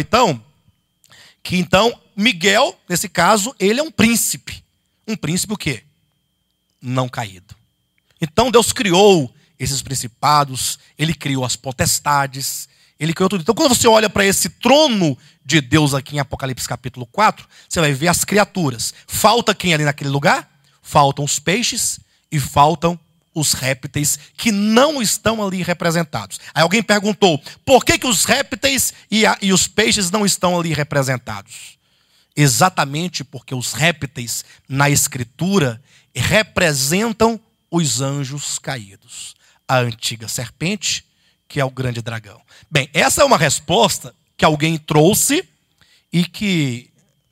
que Miguel, nesse caso, ele é um príncipe. Um príncipe o quê? Não caído. Então, Deus criou esses principados, ele criou as potestades, ele criou tudo. Então, quando você olha para esse trono de Deus aqui em Apocalipse capítulo 4, você vai ver as criaturas. Falta quem ali naquele lugar? Faltam os peixes e faltam os répteis que não estão ali representados. Aí alguém perguntou, por que os répteis e os peixes não estão ali representados? Exatamente porque os répteis na Escritura representam os anjos caídos. A antiga serpente, que é o grande dragão. Bem, essa é uma resposta que alguém trouxe e que...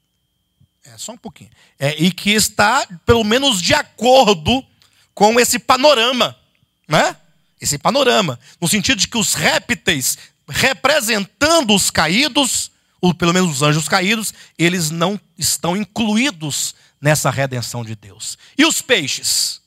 só um pouquinho. E que está, pelo menos, de acordo com esse panorama, né? Esse panorama, no sentido de que os répteis, representando os caídos, ou pelo menos os anjos caídos, eles não estão incluídos nessa redenção de Deus. E os peixes?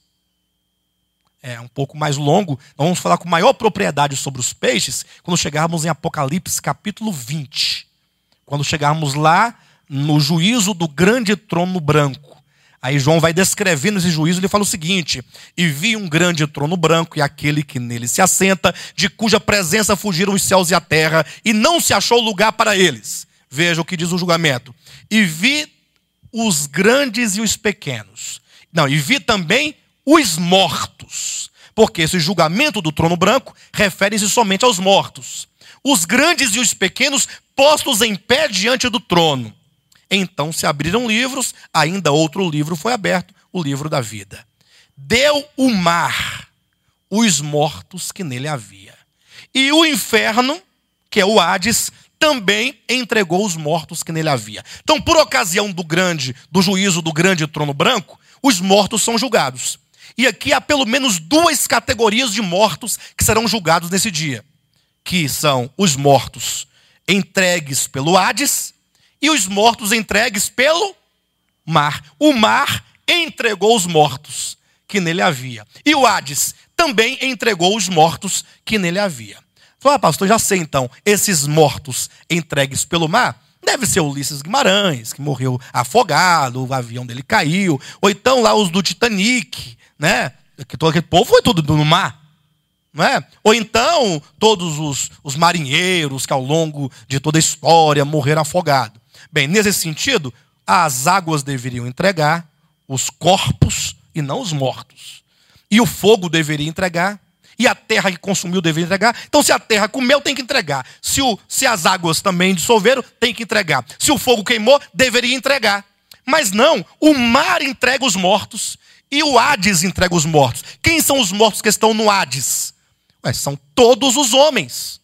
É um pouco mais longo, nós vamos falar com maior propriedade sobre os peixes quando chegarmos em Apocalipse capítulo 20. Quando chegarmos lá no juízo do grande trono branco. Aí João vai descrevendo esse juízo, ele fala o seguinte: e vi um grande trono branco e aquele que nele se assenta, de cuja presença fugiram os céus e a terra, e não se achou lugar para eles. Veja o que diz o julgamento. E vi os grandes e os pequenos. Não, e vi também os mortos. Porque esse julgamento do trono branco refere-se somente aos mortos. Os grandes e os pequenos postos em pé diante do trono. Então se abriram livros, ainda outro livro foi aberto, o livro da vida. Deu o mar os mortos que nele havia. E o inferno, que é o Hades, também entregou os mortos que nele havia. Então, por ocasião do juízo do grande trono branco, os mortos são julgados. E aqui há pelo menos duas categorias de mortos que serão julgados nesse dia. Que são os mortos entregues pelo Hades e os mortos entregues pelo mar. O mar entregou os mortos que nele havia. E o Hades também entregou os mortos que nele havia. Falei, pastor, já sei então, esses mortos entregues pelo mar, deve ser Ulisses Guimarães, que morreu afogado, o avião dele caiu, ou então lá os do Titanic, né? Que todo aquele povo foi tudo no mar. Não é? Ou então todos os marinheiros que ao longo de toda a história morreram afogados. Bem, nesse sentido, as águas deveriam entregar os corpos e não os mortos. E o fogo deveria entregar, e a terra que consumiu deveria entregar. Então, se a terra comeu, tem que entregar. Se as águas também dissolveram, tem que entregar. Se o fogo queimou, deveria entregar. Mas não, o mar entrega os mortos e o Hades entrega os mortos. Quem são os mortos que estão no Hades? São todos os homens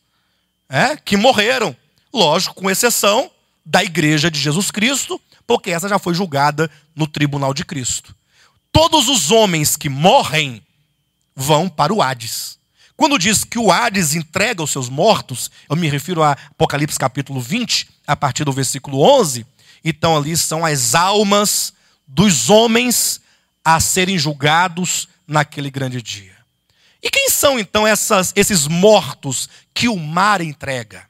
que morreram. Lógico, com exceção da igreja de Jesus Cristo, porque essa já foi julgada no tribunal de Cristo. Todos os homens que morrem vão para o Hades. Quando diz que o Hades entrega os seus mortos, eu me refiro a Apocalipse capítulo 20, a partir do versículo 11. Então ali são as almas dos homens a serem julgados naquele grande dia. E quem são então esses mortos que o mar entrega?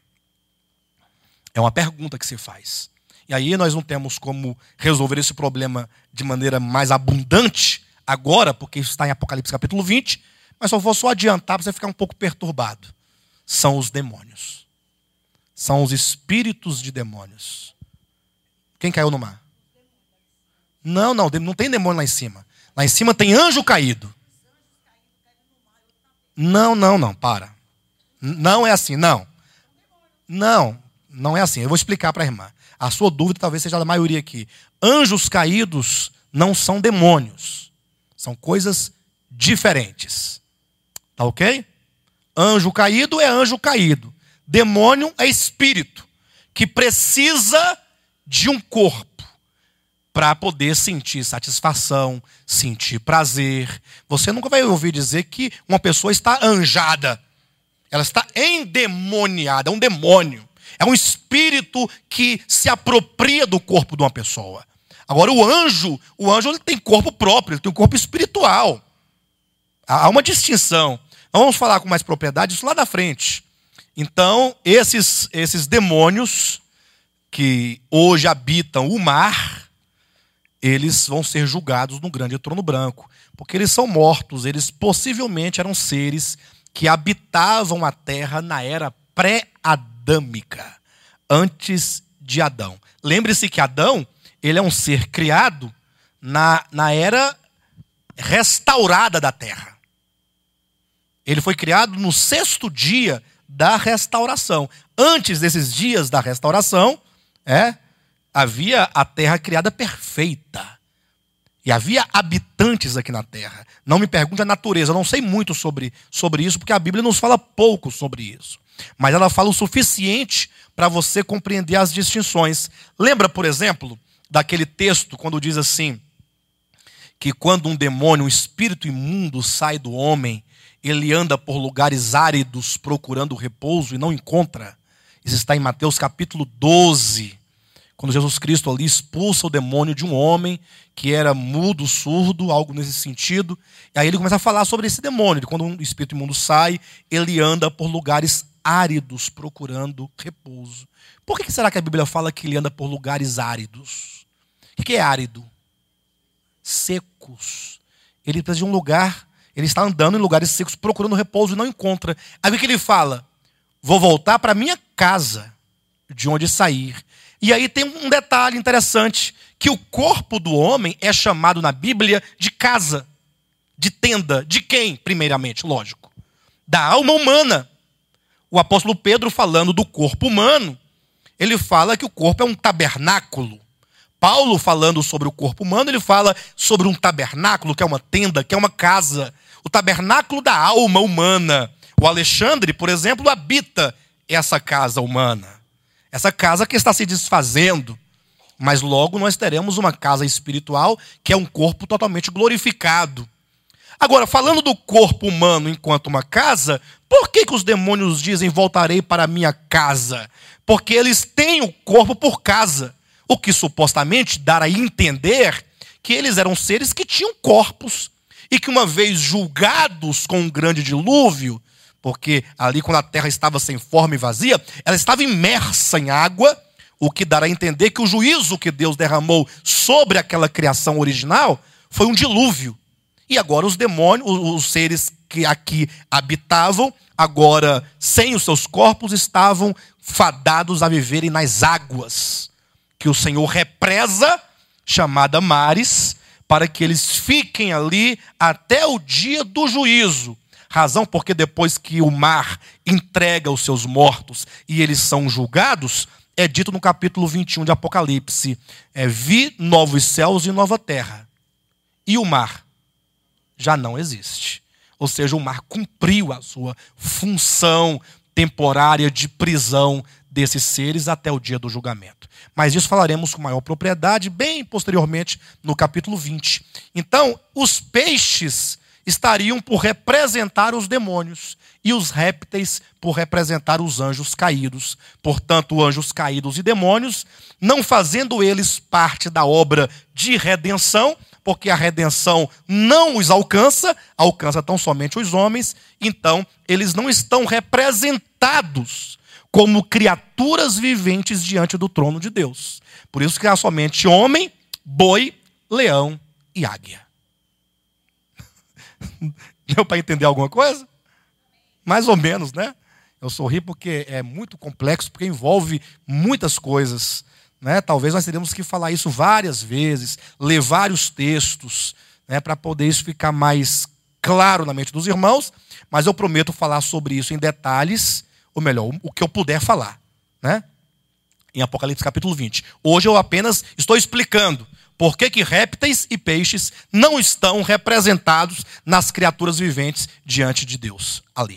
É uma pergunta que se faz. E aí nós não temos como resolver esse problema de maneira mais abundante agora, porque isso está em Apocalipse capítulo 20, mas só vou adiantar para você ficar um pouco perturbado. São os demônios. São os espíritos de demônios. Quem caiu no mar? Não tem demônio lá em cima. Lá em cima tem anjo caído. Não, para. Não é assim, não. Não é assim. Eu vou explicar para a irmã. A sua dúvida talvez seja da maioria aqui. Anjos caídos não são demônios. São coisas diferentes. Tá ok? Anjo caído é anjo caído. Demônio é espírito que precisa de um corpo para poder sentir satisfação, sentir prazer. Você nunca vai ouvir dizer que uma pessoa está anjada. Ela está endemoniada, é um demônio. É um espírito que se apropria do corpo de uma pessoa. Agora o anjo ele tem corpo próprio, ele tem um corpo espiritual. Há uma distinção. Vamos falar com mais propriedade isso lá da frente. Então, esses demônios que hoje habitam o mar, eles vão ser julgados no grande trono branco. Porque eles são mortos, eles possivelmente eram seres que habitavam a terra na era pré-adâmica, antes de Adão. Lembre-se que Adão, ele é um ser criado na era restaurada da terra. Ele foi criado no 6º dia da restauração. Antes desses dias da restauração, havia a terra criada perfeita. E havia habitantes aqui na terra. Não me pergunte a natureza, eu não sei muito sobre isso, porque a Bíblia nos fala pouco sobre isso. Mas ela fala o suficiente para você compreender as distinções. Lembra, por exemplo, daquele texto quando diz assim, que quando um demônio, um espírito imundo sai do homem, ele anda por lugares áridos procurando repouso e não encontra. Isso está em Mateus capítulo 12. Quando Jesus Cristo ali expulsa o demônio de um homem que era mudo, surdo, algo nesse sentido. E aí ele começa a falar sobre esse demônio. Quando um espírito imundo sai, ele anda por lugares áridos procurando repouso. Por que será que a Bíblia fala que ele anda por lugares áridos? O que é árido? Secos. Ele precisa de um lugar, ele está andando em lugares secos procurando repouso e não encontra. Aí o que ele fala? Vou voltar para minha casa, de onde sair. E aí tem um detalhe interessante, que o corpo do homem é chamado na Bíblia de casa, de tenda. De quem, primeiramente? Lógico. Da alma humana. O apóstolo Pedro, falando do corpo humano, ele fala que o corpo é um tabernáculo. Paulo, falando sobre o corpo humano, ele fala sobre um tabernáculo, que é uma tenda, que é uma casa. O tabernáculo da alma humana. O Alexandre, por exemplo, habita essa casa humana. Essa casa que está se desfazendo. Mas logo nós teremos uma casa espiritual que é um corpo totalmente glorificado. Agora, falando do corpo humano enquanto uma casa, por que os demônios dizem voltarei para a minha casa? Porque eles têm o corpo por casa. O que supostamente dá a entender que eles eram seres que tinham corpos. E que uma vez julgados com um grande dilúvio, porque ali quando a terra estava sem forma e vazia, ela estava imersa em água, o que dará a entender que o juízo que Deus derramou sobre aquela criação original foi um dilúvio. E agora os demônios, os seres que aqui habitavam, agora sem os seus corpos, estavam fadados a viverem nas águas, que o Senhor represa, chamada mares, para que eles fiquem ali até o dia do juízo. Razão porque depois que o mar entrega os seus mortos e eles são julgados, é dito no capítulo 21 de Apocalipse, vi novos céus e nova terra. E o mar já não existe. Ou seja, o mar cumpriu a sua função temporária de prisão desses seres até o dia do julgamento. Mas disso falaremos com maior propriedade bem posteriormente no capítulo 20. Então, os peixes estariam por representar os demônios e os répteis por representar os anjos caídos. Portanto, anjos caídos e demônios, não fazendo eles parte da obra de redenção, porque a redenção não os alcança, alcança tão somente os homens, então eles não estão representados como criaturas viventes diante do trono de Deus. Por isso que há somente homem, boi, leão e águia. Deu para entender alguma coisa? Mais ou menos, né? Eu sorri porque é muito complexo, porque envolve muitas coisas, né? Talvez nós teremos que falar isso várias vezes, ler vários textos, né, para poder isso ficar mais claro na mente dos irmãos, mas eu prometo falar sobre isso em detalhes, ou melhor, o que eu puder falar, né? Em Apocalipse capítulo 20. Hoje eu apenas estou explicando por que répteis e peixes não estão representados nas criaturas viventes diante de Deus ali.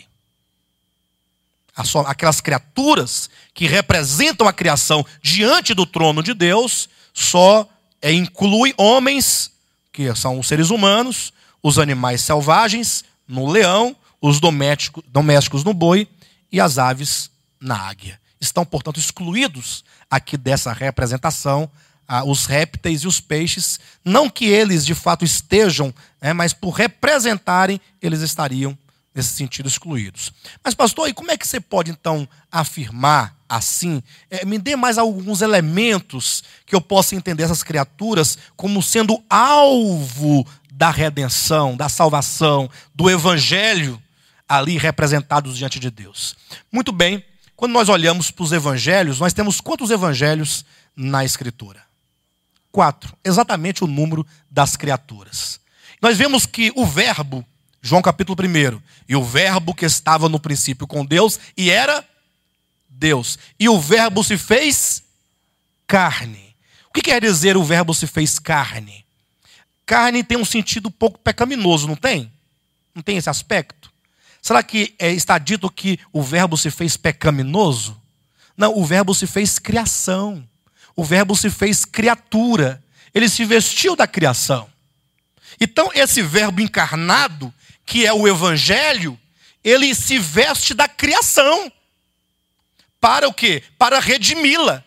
Aquelas criaturas que representam a criação diante do trono de Deus só inclui homens, que são os seres humanos, os animais selvagens no leão, os domésticos no boi e as aves na águia. Estão, portanto, excluídos aqui dessa representação os répteis e os peixes, não que eles de fato estejam, mas por representarem, eles estariam nesse sentido, excluídos. Mas, pastor, e como é que você pode, então, afirmar assim? Me dê mais alguns elementos que eu possa entender essas criaturas como sendo alvo da redenção, da salvação, do evangelho ali representados diante de Deus. Muito bem, quando nós olhamos para os evangelhos, nós temos quantos evangelhos na Escritura? 4, exatamente o número das criaturas. Nós vemos que o verbo, João capítulo 1, e o verbo que estava no princípio com Deus, e era Deus. E o verbo se fez carne. O que quer dizer o verbo se fez carne? Carne tem um sentido um pouco pecaminoso, não tem? Não tem esse aspecto? Será que está dito que o verbo se fez pecaminoso? Não, o verbo se fez criação. O verbo se fez criatura. Ele se vestiu da criação. Então, esse verbo encarnado, que é o evangelho, ele se veste da criação. Para o quê? Para redimi-la.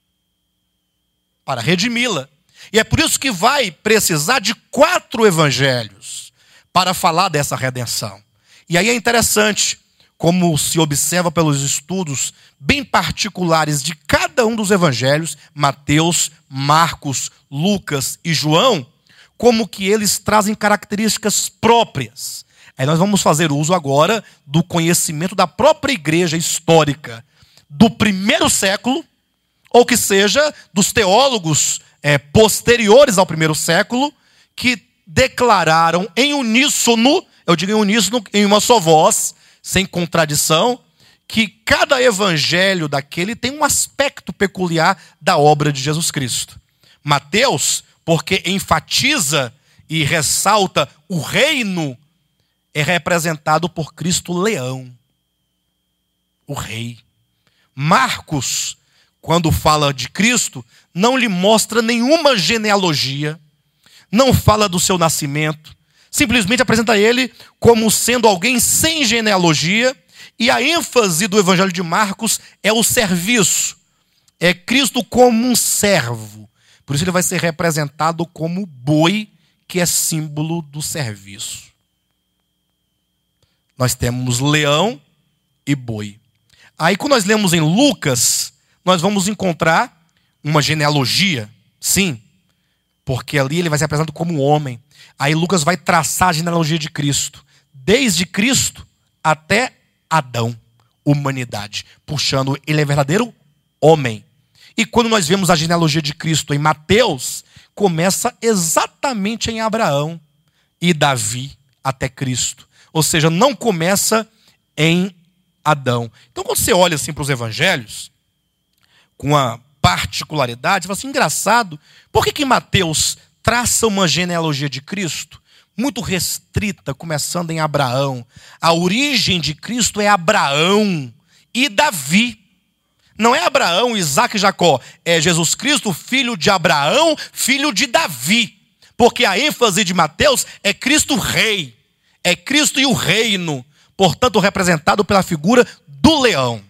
Para redimi-la. E é por isso que vai precisar de 4 evangelhos para falar dessa redenção. E aí é interessante, como se observa pelos estudos bem particulares de cada um dos evangelhos, Mateus, Marcos, Lucas e João, como que eles trazem características próprias. Aí nós vamos fazer uso agora do conhecimento da própria igreja histórica do primeiro século, ou que seja, dos teólogos posteriores ao primeiro século, que declararam em uníssono, eu digo em uníssono, em uma só voz, sem contradição, que cada evangelho daquele tem um aspecto peculiar da obra de Jesus Cristo. Mateus, porque enfatiza e ressalta o reino, é representado por Cristo leão, o rei. Marcos, quando fala de Cristo, não lhe mostra nenhuma genealogia, não fala do seu nascimento, simplesmente apresenta ele como sendo alguém sem genealogia, e a ênfase do evangelho de Marcos é o serviço, é Cristo como um servo. Por isso ele vai ser representado como boi, que é símbolo do serviço. Nós temos leão e boi. Aí quando nós lemos em Lucas, nós vamos encontrar uma genealogia, sim, porque ali ele vai ser apresentado como homem. Aí Lucas vai traçar a genealogia de Cristo, desde Cristo até Adão, humanidade, puxando, ele é verdadeiro homem. E quando nós vemos a genealogia de Cristo em Mateus, começa exatamente em Abraão e Davi até Cristo. Ou seja, não começa em Adão. Então quando você olha assim para os evangelhos, com uma particularidade, você fala assim, engraçado, por que Mateus traça uma genealogia de Cristo muito restrita, começando em Abraão? A origem de Cristo é Abraão e Davi. Não é Abraão, Isaac e Jacó. É Jesus Cristo, filho de Abraão, filho de Davi. Porque a ênfase de Mateus é Cristo rei. É Cristo e o reino. Portanto, representado pela figura do leão.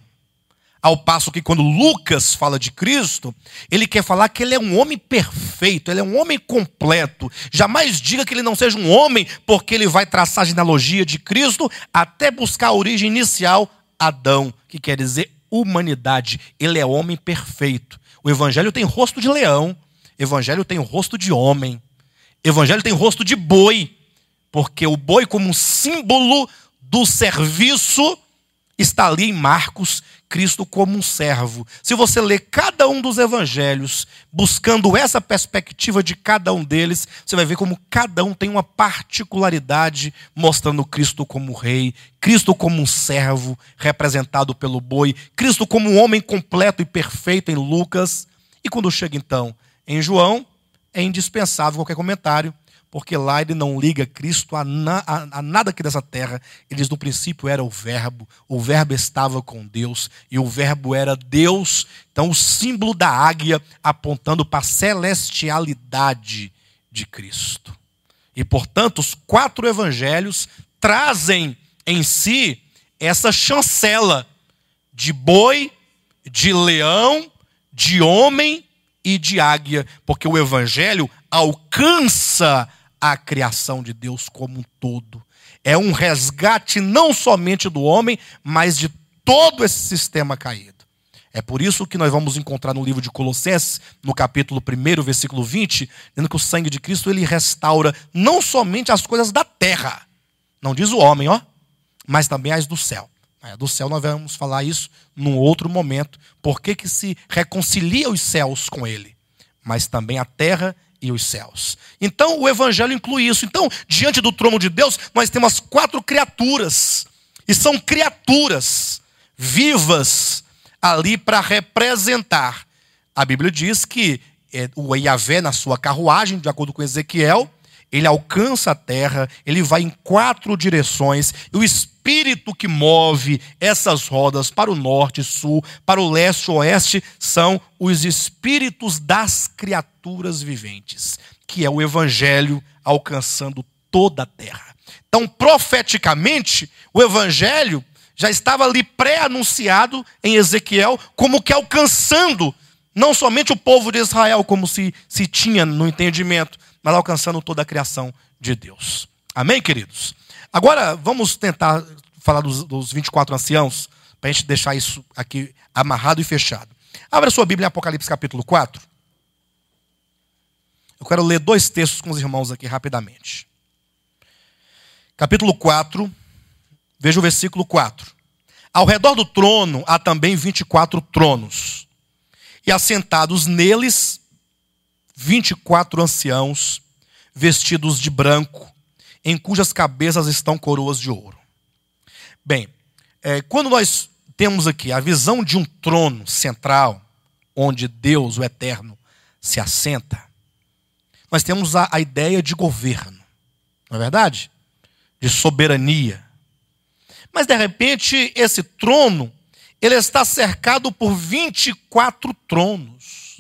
Ao passo que quando Lucas fala de Cristo, ele quer falar que ele é um homem perfeito, ele é um homem completo. Jamais diga que ele não seja um homem, porque ele vai traçar a genealogia de Cristo até buscar a origem inicial, Adão, que quer dizer humanidade. Ele é homem perfeito. O evangelho tem rosto de leão, o evangelho tem o rosto de homem, o evangelho tem o rosto de boi, porque o boi, como um símbolo do serviço, está ali em Marcos, Cristo como um servo. Se você ler cada um dos evangelhos, buscando essa perspectiva de cada um deles, você vai ver como cada um tem uma particularidade, mostrando Cristo como rei, Cristo como um servo, representado pelo boi, Cristo como um homem completo e perfeito em Lucas. E quando chega então em João, é indispensável qualquer comentário, porque lá ele não liga Cristo a nada aqui dessa terra. Ele diz, no princípio era o verbo estava com Deus, e o verbo era Deus. Então o símbolo da águia apontando para a celestialidade de Cristo. E portanto os 4 evangelhos trazem em si essa chancela de boi, de leão, de homem e de águia, porque o evangelho alcança a criação de Deus como um todo. É um resgate não somente do homem, mas de todo esse sistema caído. É por isso que nós vamos encontrar no livro de Colossenses, no capítulo 1, versículo 20, dizendo que o sangue de Cristo ele restaura não somente as coisas da terra, não diz o homem, mas também as do céu. Do céu nós vamos falar isso num outro momento, porque que se reconcilia os céus com ele, mas também a terra e os céus. Então o evangelho inclui isso. Então, diante do trono de Deus, nós temos 4 criaturas, e são criaturas vivas ali para representar. A Bíblia diz que o Yahvé, na sua carruagem, de acordo com Ezequiel, ele alcança a terra, ele vai em 4 direções, e o espírito que move essas rodas para o norte e sul, para o leste e oeste, são os espíritos das criaturas viventes, que é o evangelho alcançando toda a terra. Então, profeticamente, o evangelho já estava ali pré-anunciado em Ezequiel, como que alcançando não somente o povo de Israel, como se tinha no entendimento, mas alcançando toda a criação de Deus. Amém, queridos? Agora, vamos tentar falar dos 24 anciãos, para a gente deixar isso aqui amarrado e fechado. Abra sua Bíblia em Apocalipse capítulo 4. Eu quero ler 2 textos com os irmãos aqui rapidamente. Capítulo 4, veja o versículo 4. Ao redor do trono há também 24 tronos, e assentados neles 24 anciãos, vestidos de branco, em cujas cabeças estão coroas de ouro. Bem, quando nós temos aqui a visão de um trono central, onde Deus, o Eterno, se assenta, nós temos a ideia de governo, não é verdade? De soberania. Mas, de repente, esse trono, ele está cercado por 24 tronos.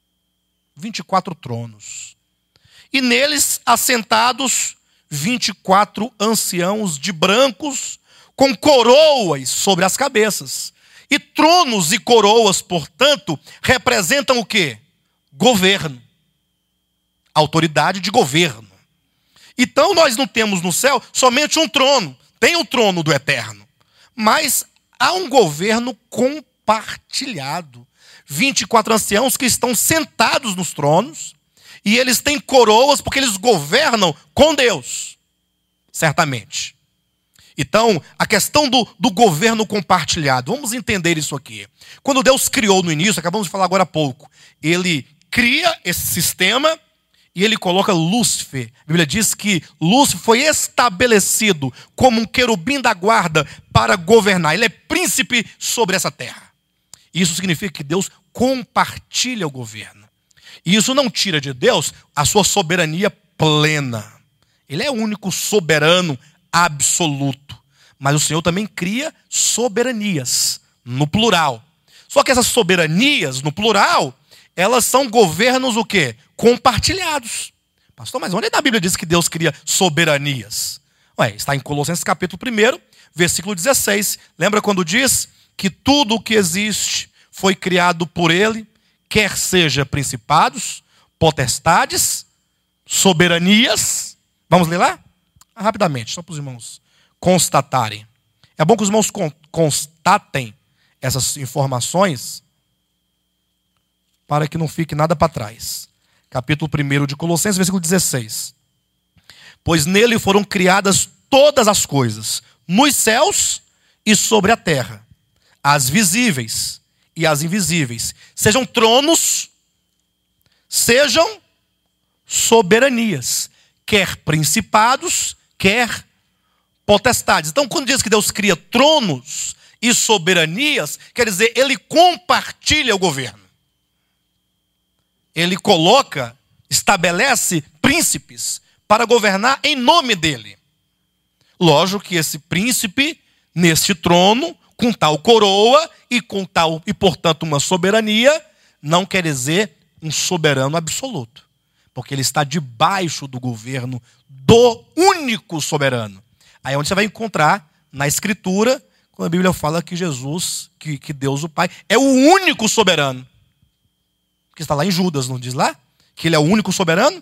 24 tronos. E neles assentados 24 anciãos de brancos, com coroas sobre as cabeças. E tronos e coroas, portanto, representam o quê? Governo. Autoridade de governo. Então nós não temos no céu somente um trono. Tem o trono do Eterno. Mas há um governo compartilhado. 24 anciãos que estão sentados nos tronos. E eles têm coroas porque eles governam com Deus. Certamente. Então, a questão do governo compartilhado. Vamos entender isso aqui. Quando Deus criou no início, acabamos de falar agora há pouco. Ele cria esse sistema e ele coloca Lúcifer. A Bíblia diz que Lúcifer foi estabelecido como um querubim da guarda para governar. Ele é príncipe sobre essa terra. Isso significa que Deus compartilha o governo. E isso não tira de Deus a sua soberania plena. Ele é o único soberano absoluto. Mas o Senhor também cria soberanias, no plural. Só que essas soberanias, no plural, elas são governos o quê? Compartilhados. Pastor, mas onde na Bíblia diz que Deus cria soberanias? Está em Colossenses capítulo 1, versículo 16. Lembra quando diz que tudo o que existe foi criado por Ele, quer seja principados, potestades, soberanias. Vamos ler lá? Rapidamente, só para os irmãos constatarem. É bom que os irmãos constatem essas informações para que não fique nada para trás. Capítulo 1 de Colossenses, versículo 16. Pois nele foram criadas todas as coisas, nos céus e sobre a terra, as visíveis e as invisíveis, sejam tronos, sejam soberanias, quer principados, quer potestades. Então, quando diz que Deus cria tronos e soberanias, quer dizer, Ele compartilha o governo. Ele coloca, estabelece príncipes para governar em nome dele. Lógico que esse príncipe, neste trono, com tal coroa e portanto, uma soberania, não quer dizer um soberano absoluto. Porque ele está debaixo do governo do único soberano. Aí é onde você vai encontrar na Escritura, quando a Bíblia fala que Jesus, que Deus o Pai, é o único soberano. Que está lá em Judas, não diz lá? Que ele é o único soberano?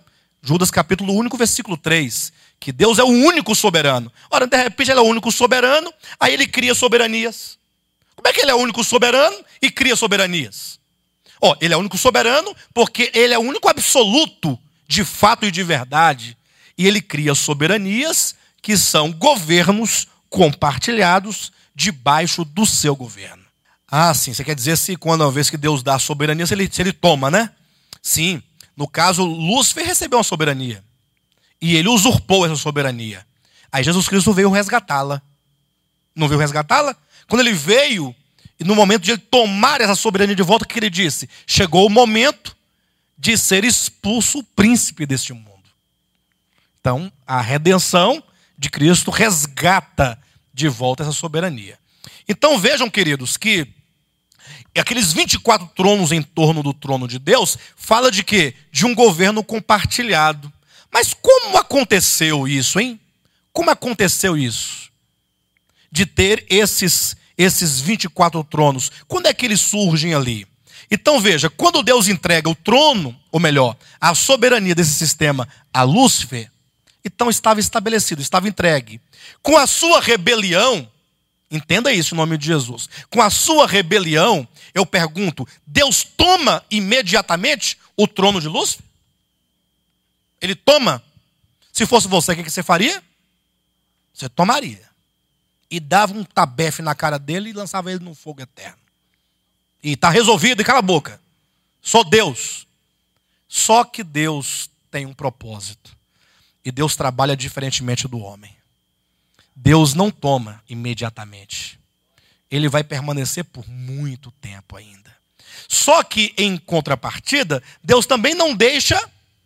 Judas capítulo único, versículo 3. Que Deus é o único soberano. Ora, de repente ele é o único soberano, aí ele cria soberanias. Como é que ele é o único soberano e cria soberanias? Ele é o único soberano porque ele é o único absoluto de fato e de verdade. E ele cria soberanias que são governos compartilhados debaixo do seu governo. Ah, sim, você quer dizer se quando uma vez que Deus dá a soberania, se ele toma, né? Sim, no caso, Lúcifer recebeu uma soberania. E ele usurpou essa soberania. Aí Jesus Cristo veio resgatá-la. Não veio resgatá-la? Quando ele veio, e no momento de ele tomar essa soberania de volta, o que ele disse? Chegou o momento de ser expulso o príncipe deste mundo. Então, a redenção de Cristo resgata de volta essa soberania. Então vejam, queridos, que aqueles 24 tronos em torno do trono de Deus, fala de quê? De um governo compartilhado. Mas como aconteceu isso, hein? Como aconteceu isso? De ter esses 24 tronos. Quando é que eles surgem ali? Então veja, quando Deus entrega o trono, ou melhor, a soberania desse sistema a Lúcifer, então estava estabelecido, estava entregue. Com a sua rebelião, entenda isso em nome de Jesus, com a sua rebelião, eu pergunto, Deus toma imediatamente o trono de Lúcifer? Ele toma? Se fosse você, o que você faria? Você tomaria. E dava um tabefe na cara dele e lançava ele no fogo eterno. E está resolvido, e cala a boca. Sou Deus. Só que Deus tem um propósito. E Deus trabalha diferentemente do homem. Deus não toma imediatamente. Ele vai permanecer por muito tempo ainda. Só que, em contrapartida, Deus também não deixa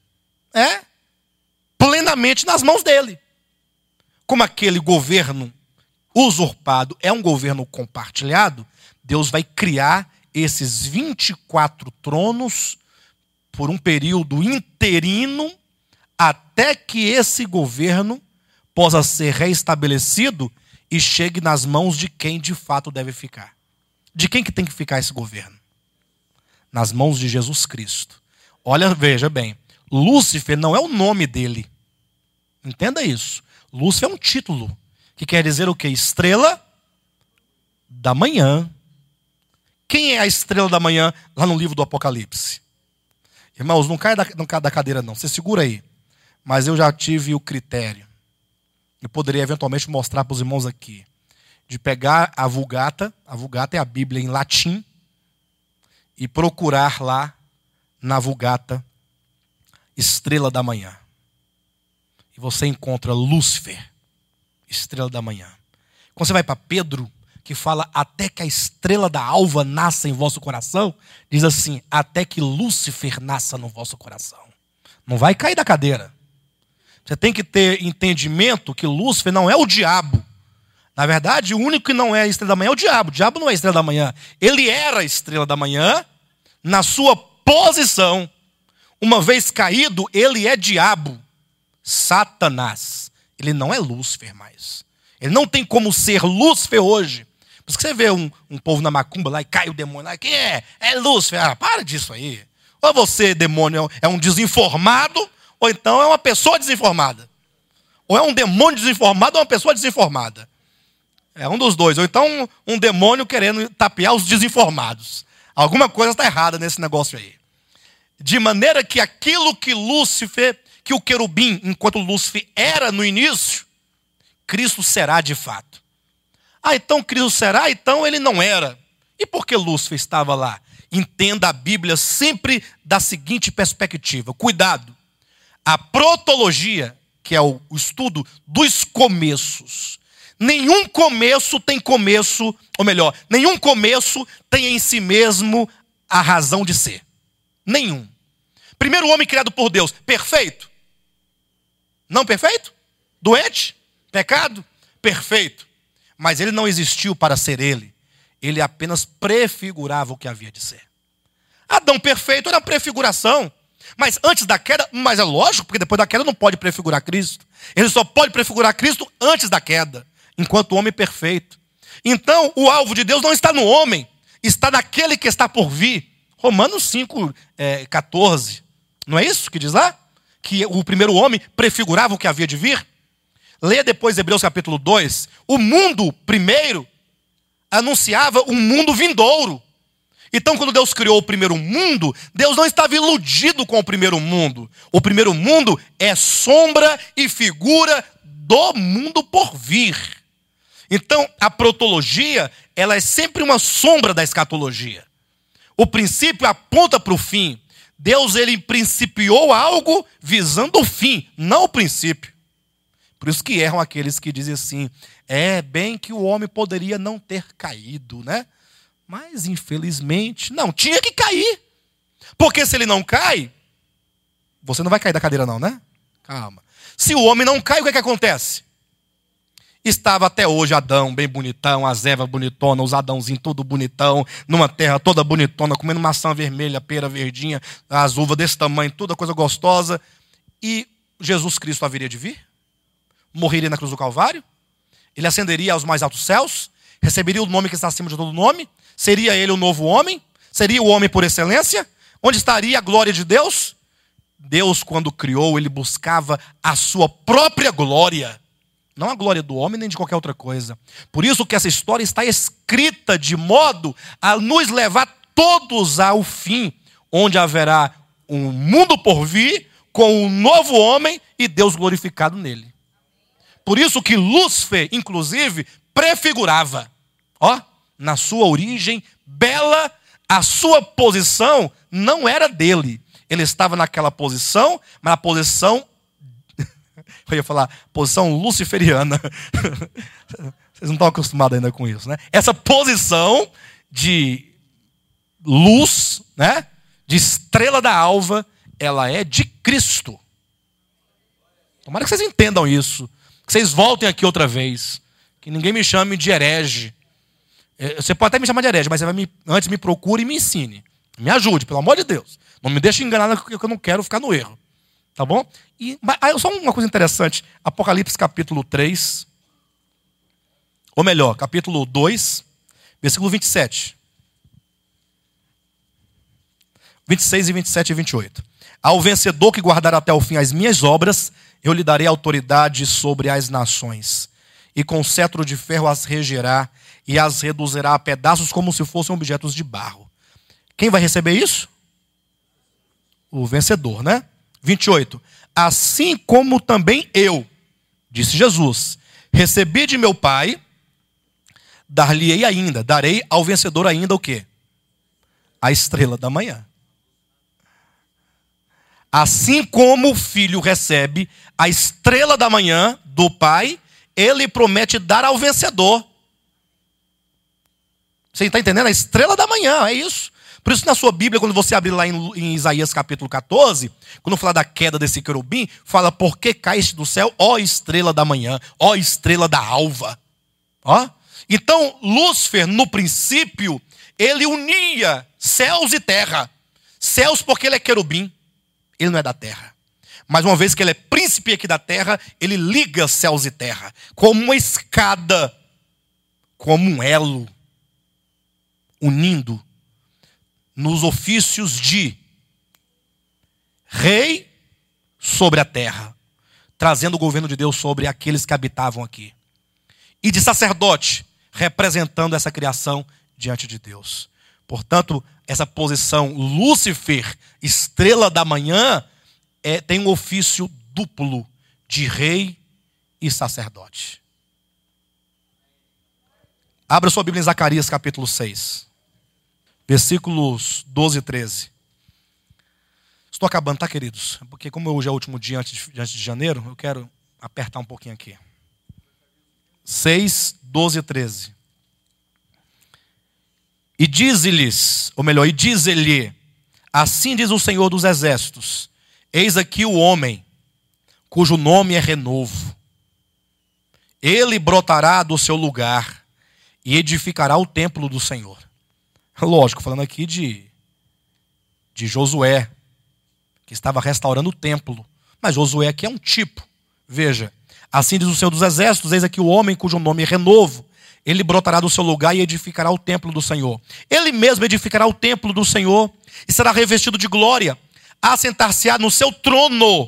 plenamente nas mãos dele. Como aquele governo usurpado é um governo compartilhado, Deus vai criar esses 24 tronos por um período interino até que esse governo possa ser reestabelecido e chegue nas mãos de quem de fato deve ficar. De quem que tem que ficar esse governo? Nas mãos de Jesus Cristo. Olha, veja bem, Lúcifer não é o nome dele. Entenda isso. Lúcifer é um título, que quer dizer o quê? Estrela da manhã. Quem é a estrela da manhã lá no livro do Apocalipse? Irmãos, não cai da cadeira não, você segura aí. Mas eu já tive o critério, eu poderia eventualmente mostrar para os irmãos aqui, de pegar a Vulgata é a Bíblia em latim, e procurar lá na Vulgata estrela da manhã. E você encontra Lúcifer, estrela da manhã. Quando você vai para Pedro, que fala até que a estrela da alva nasça em vosso coração, diz assim, até que Lúcifer nasça no vosso coração. Não vai cair da cadeira. Você tem que ter entendimento que Lúcifer não é o diabo. Na verdade, o único que não é a estrela da manhã é o diabo. O diabo não é a estrela da manhã. Ele era a estrela da manhã na sua posição. Uma vez caído, ele é diabo. Satanás. Ele não é Lúcifer mais. Ele não tem como ser Lúcifer hoje. Por isso que você vê um povo na macumba lá e cai o demônio lá. Quem é? É Lúcifer. Ah, para disso aí. Ou você, demônio, é um desinformado, ou então é uma pessoa desinformada. Ou é um demônio desinformado ou uma pessoa desinformada. É um dos dois. Ou então um demônio querendo tapear os desinformados. Alguma coisa está errada nesse negócio aí. De maneira que aquilo que Lúcifer, que o querubim, enquanto Lúcifer era no início, Cristo será de fato. Ah, então Cristo será? Então ele não era. E por que Lúcifer estava lá? Entenda a Bíblia sempre da seguinte perspectiva. Cuidado. A protologia, que é o estudo dos começos. Nenhum começo tem começo, ou melhor, nenhum começo tem em si mesmo a razão de ser. Nenhum. Primeiro homem criado por Deus, perfeito? Não perfeito? Doente? Pecado? Perfeito. Mas ele não existiu para ser ele. Ele apenas prefigurava o que havia de ser. Adão perfeito era prefiguração. Mas antes da queda, mas é lógico, porque depois da queda não pode prefigurar Cristo. Ele só pode prefigurar Cristo antes da queda, enquanto homem perfeito. Então, o alvo de Deus não está no homem, está naquele que está por vir. Romanos 5, 14. Não é isso que diz lá? que o primeiro homem prefigurava o que havia de vir? Lê depois Hebreus capítulo 2. O mundo primeiro anunciava um mundo vindouro. Então, quando Deus criou o primeiro mundo, Deus não estava iludido com o primeiro mundo. O primeiro mundo é sombra e figura do mundo por vir. Então, a protologia, ela é sempre uma sombra da escatologia. O princípio aponta para o fim. Deus, ele principiou algo visando o fim, não o princípio. Por isso que erram aqueles que dizem assim, é bem que o homem poderia não ter caído, né? Mas, infelizmente, não, tinha que cair. Porque se ele não cai, você não vai cair da cadeira não, né? Calma. Se o homem não cai, o que é que acontece? Estava até hoje Adão, bem bonitão, as Eva bonitona, os Adãozinhos tudo bonitão, numa terra toda bonitona, comendo maçã vermelha, pera verdinha, as uvas desse tamanho, toda coisa gostosa. E Jesus Cristo haveria de vir? Morreria na cruz do Calvário? Ele ascenderia aos mais altos céus? Receberia o nome que está acima de todo nome? Seria ele o novo homem? Seria o homem por excelência? Onde estaria a glória de Deus? Deus, quando criou, ele buscava a sua própria glória. Não a glória do homem, nem de qualquer outra coisa. Por isso que essa história está escrita de modo a nos levar todos ao fim, onde haverá um mundo por vir, com um novo homem e Deus glorificado nele. Por isso que Lúcifer, inclusive, prefigurava. Ó, na sua origem bela, a sua posição não era dele. Ele estava naquela posição, mas a posição... Eu ia falar, posição luciferiana. Vocês não estão acostumados ainda com isso, né? Essa posição de luz, né? De estrela da alva, ela é de Cristo. Tomara que vocês entendam isso. Que vocês voltem aqui outra vez. Que ninguém me chame de herege. Você pode até me chamar de herege, mas você antes me procure e me ensine. Me ajude, pelo amor de Deus. Não me deixe enganar, porque eu não quero ficar no erro. Tá bom? Só uma coisa interessante. Apocalipse capítulo 3. Ou melhor, capítulo 2, versículo 27. 26 e 27 e 28. Ao vencedor que guardar até o fim as minhas obras, eu lhe darei autoridade sobre as nações. E com cetro de ferro as regerá e as reduzirá a pedaços como se fossem objetos de barro. Quem vai receber isso? O vencedor, né? 28. Assim como também eu, disse Jesus, recebi de meu Pai, dar-lhe-ei ainda, darei ao vencedor ainda o quê? A estrela da manhã. Assim como o filho recebe a estrela da manhã do Pai, ele promete dar ao vencedor. Você está entendendo? A estrela da manhã, é isso. Por isso, na sua Bíblia, quando você abrir lá em Isaías capítulo 14, quando falar da queda desse querubim, fala, por que caíste do céu, ó estrela da manhã, ó estrela da alva. Ó? Então, Lúcifer, no princípio, ele unia céus e terra. Céus porque ele é querubim, ele não é da terra. Mas uma vez que ele é príncipe aqui da terra, ele liga céus e terra, como uma escada, como um elo, unindo nos ofícios de rei sobre a terra, trazendo o governo de Deus sobre aqueles que habitavam aqui. E de sacerdote, representando essa criação diante de Deus. Portanto, essa posição Lúcifer, estrela da manhã, tem um ofício duplo de rei e sacerdote. Abra sua Bíblia em Zacarias capítulo 6. Versículos 12 e 13. Estou acabando, tá, queridos? Porque como hoje é o último dia antes de janeiro, eu quero apertar um pouquinho aqui. 6, 12 e 13. E diz-lhes, ou melhor, e diz-lhe, assim diz o Senhor dos Exércitos, eis aqui o homem, cujo nome é Renovo. Ele brotará do seu lugar e edificará o templo do Senhor. Lógico, falando aqui de Josué, que estava restaurando o templo. Mas Josué aqui é um tipo. Veja, assim diz o Senhor dos Exércitos, eis aqui o homem cujo nome é Renovo. Ele brotará do seu lugar e edificará o templo do Senhor. Ele mesmo edificará o templo do Senhor e será revestido de glória. Assentar-se-á no seu trono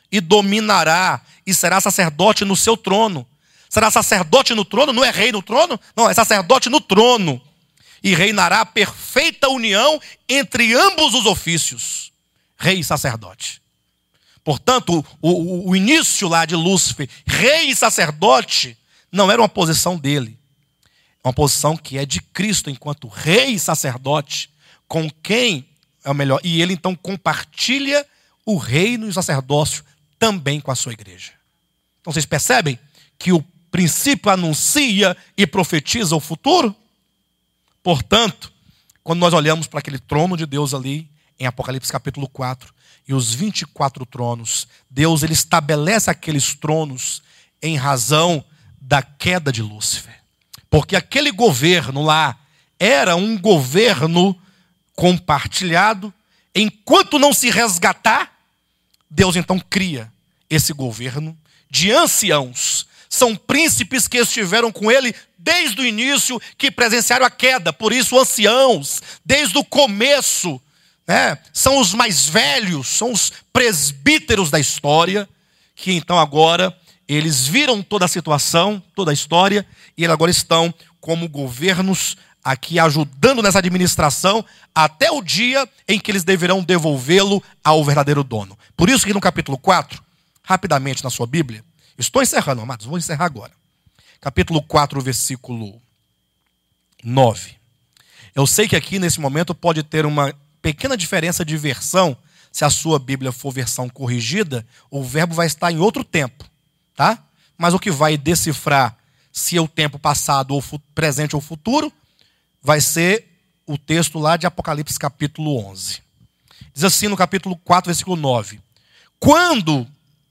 e dominará, e será sacerdote no seu trono. Será sacerdote no trono, não é rei no trono? Não, é sacerdote no trono. E reinará a perfeita união entre ambos os ofícios, rei e sacerdote. Portanto, o início lá de Lúcifer, rei e sacerdote, não era uma posição dele. É uma posição que é de Cristo, enquanto rei e sacerdote, com quem é o melhor. E ele então compartilha o reino e o sacerdócio também com a sua igreja. Então vocês percebem que o princípio anuncia e profetiza o futuro? Portanto, quando nós olhamos para aquele trono de Deus ali, em Apocalipse capítulo 4, e os 24 tronos, Deus ele estabelece aqueles tronos em razão da queda de Lúcifer. Porque aquele governo lá era um governo compartilhado. Enquanto não se resgatar, Deus então cria esse governo de anciãos. São príncipes que estiveram com ele desde o início, que presenciaram a queda. Por isso, anciãos, desde o começo, né, são os mais velhos, são os presbíteros da história, que então agora eles viram toda a situação, toda a história, e eles agora estão como governos aqui ajudando nessa administração até o dia em que eles deverão devolvê-lo ao verdadeiro dono. Por isso que no capítulo 4, rapidamente na sua Bíblia, estou encerrando, amados, vou encerrar agora. Capítulo 4, versículo 9. Eu sei que aqui nesse momento pode ter uma pequena diferença de versão. Se a sua Bíblia for versão corrigida, o verbo vai estar em outro tempo, tá? Mas o que vai decifrar se é o tempo passado, ou presente ou futuro, vai ser o texto lá de Apocalipse capítulo 11. Diz assim no capítulo 4, versículo 9. Quando,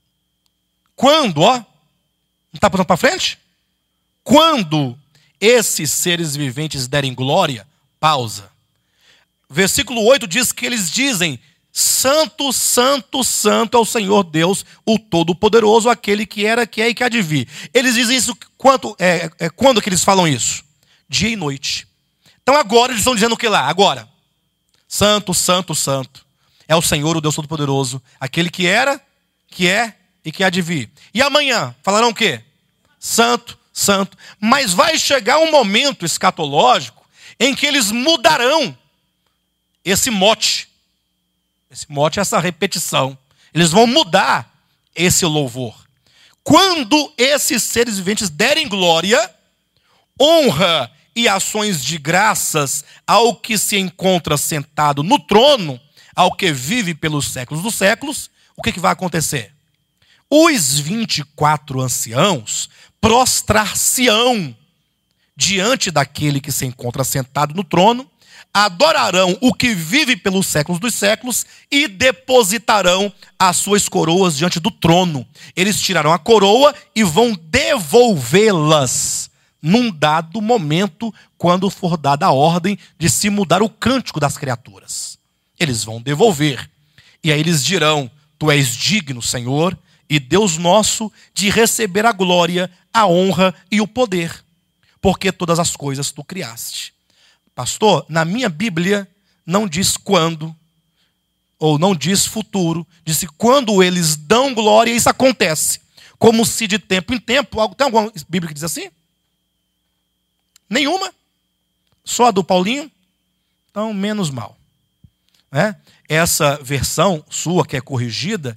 ó, não está passando para frente? Quando esses seres viventes derem glória, pausa. Versículo 8 diz que eles dizem: Santo, Santo, Santo é o Senhor Deus, o Todo-Poderoso, aquele que era, que é e que há de vir. Eles dizem isso quando que eles falam isso? Dia e noite. Então agora eles estão dizendo o que lá? Agora. Santo, Santo, Santo. É o Senhor, o Deus Todo-Poderoso, aquele que era, que é e que há de vir. E amanhã falarão o quê? Santo, Santo. Mas vai chegar um momento escatológico em que eles mudarão esse mote. Esse mote é essa repetição. Eles vão mudar esse louvor. Quando esses seres viventes derem glória, honra e ações de graças ao que se encontra sentado no trono, ao que vive pelos séculos dos séculos, o que vai acontecer? Os 24 anciãos prostrar-se-ão diante daquele que se encontra sentado no trono, adorarão o que vive pelos séculos dos séculos e depositarão as suas coroas diante do trono. Eles tirarão a coroa e vão devolvê-las num dado momento, quando for dada a ordem de se mudar o cântico das criaturas. Eles vão devolver. E aí eles dirão: Tu és digno, Senhor, e Deus nosso, de receber a glória, a honra e o poder, porque todas as coisas Tu criaste. Pastor, na minha Bíblia não diz quando, ou não diz futuro, diz quando eles dão glória, isso acontece. Como se de tempo em tempo, tem alguma Bíblia que diz assim? Nenhuma. Só a do Paulinho? Então, menos mal. Né? Essa versão sua, que é corrigida,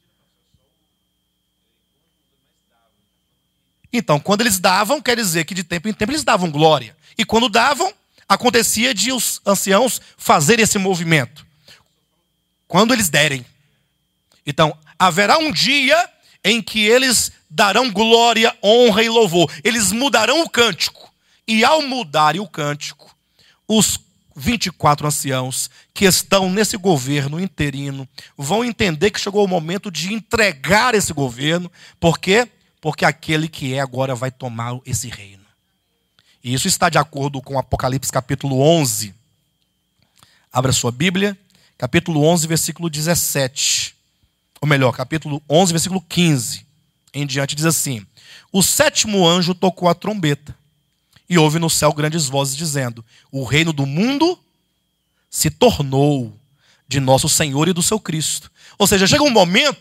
então, quando eles davam, quer dizer que de tempo em tempo eles davam glória. E quando davam, acontecia de os anciãos fazerem esse movimento. Quando eles derem. Então, haverá um dia em que eles darão glória, honra e louvor. Eles mudarão o cântico. E ao mudarem o cântico, os 24 anciãos que estão nesse governo interino vão entender que chegou o momento de entregar esse governo. Por quê? Porque aquele que é agora vai tomar esse reino. E isso está de acordo com Apocalipse capítulo 11. Abra sua Bíblia, capítulo 11, versículo 17. Ou melhor, capítulo 11, versículo 15. Em diante diz assim: O sétimo anjo tocou a trombeta, e houve no céu grandes vozes dizendo: O reino do mundo se tornou de nosso Senhor e do seu Cristo. Ou seja, chega um momento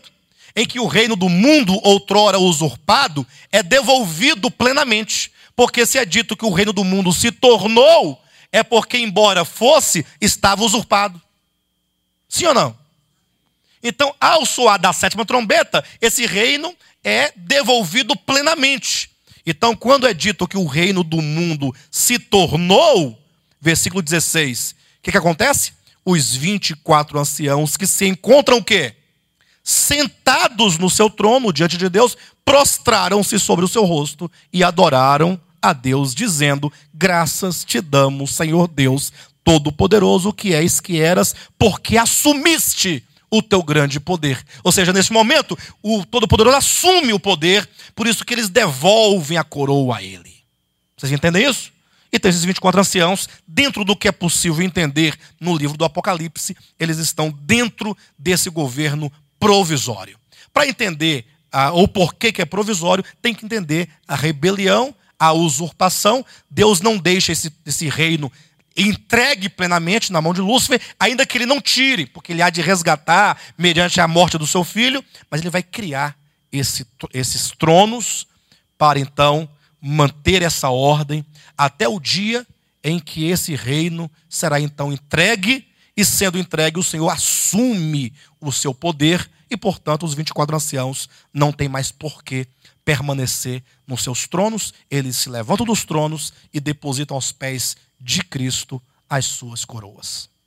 em que o reino do mundo, outrora usurpado, é devolvido plenamente. Porque se é dito que o reino do mundo se tornou, é porque, embora fosse, estava usurpado. Sim ou não? Então, ao soar da sétima trombeta, esse reino é devolvido plenamente. Então, quando é dito que o reino do mundo se tornou, versículo 16, o que acontece? Os 24 anciãos que se encontram o quê? Sentados no seu trono diante de Deus, prostraram-se sobre o seu rosto e adoraram a Deus, dizendo: graças te damos, Senhor Deus Todo-Poderoso, que és que eras, porque assumiste o teu grande poder. Ou seja, nesse momento, o Todo-Poderoso assume o poder, por isso que eles devolvem a coroa a ele. Vocês entendem isso? Então, esses 24 anciãos, dentro do que é possível entender no livro do Apocalipse, eles estão dentro desse governo provisório. Para entender o porquê que é provisório, tem que entender a rebelião, a usurpação. Deus não deixa esse reino entregue plenamente na mão de Lúcifer, ainda que ele não tire, porque ele há de resgatar mediante a morte do seu filho, mas ele vai criar esses tronos para então manter essa ordem até o dia em que esse reino será então entregue, e sendo entregue o Senhor assume o seu poder e, portanto, os 24 anciãos não têm mais porquê permanecer nos seus tronos. Eles se levantam dos tronos e depositam aos pés de Cristo as suas coroas.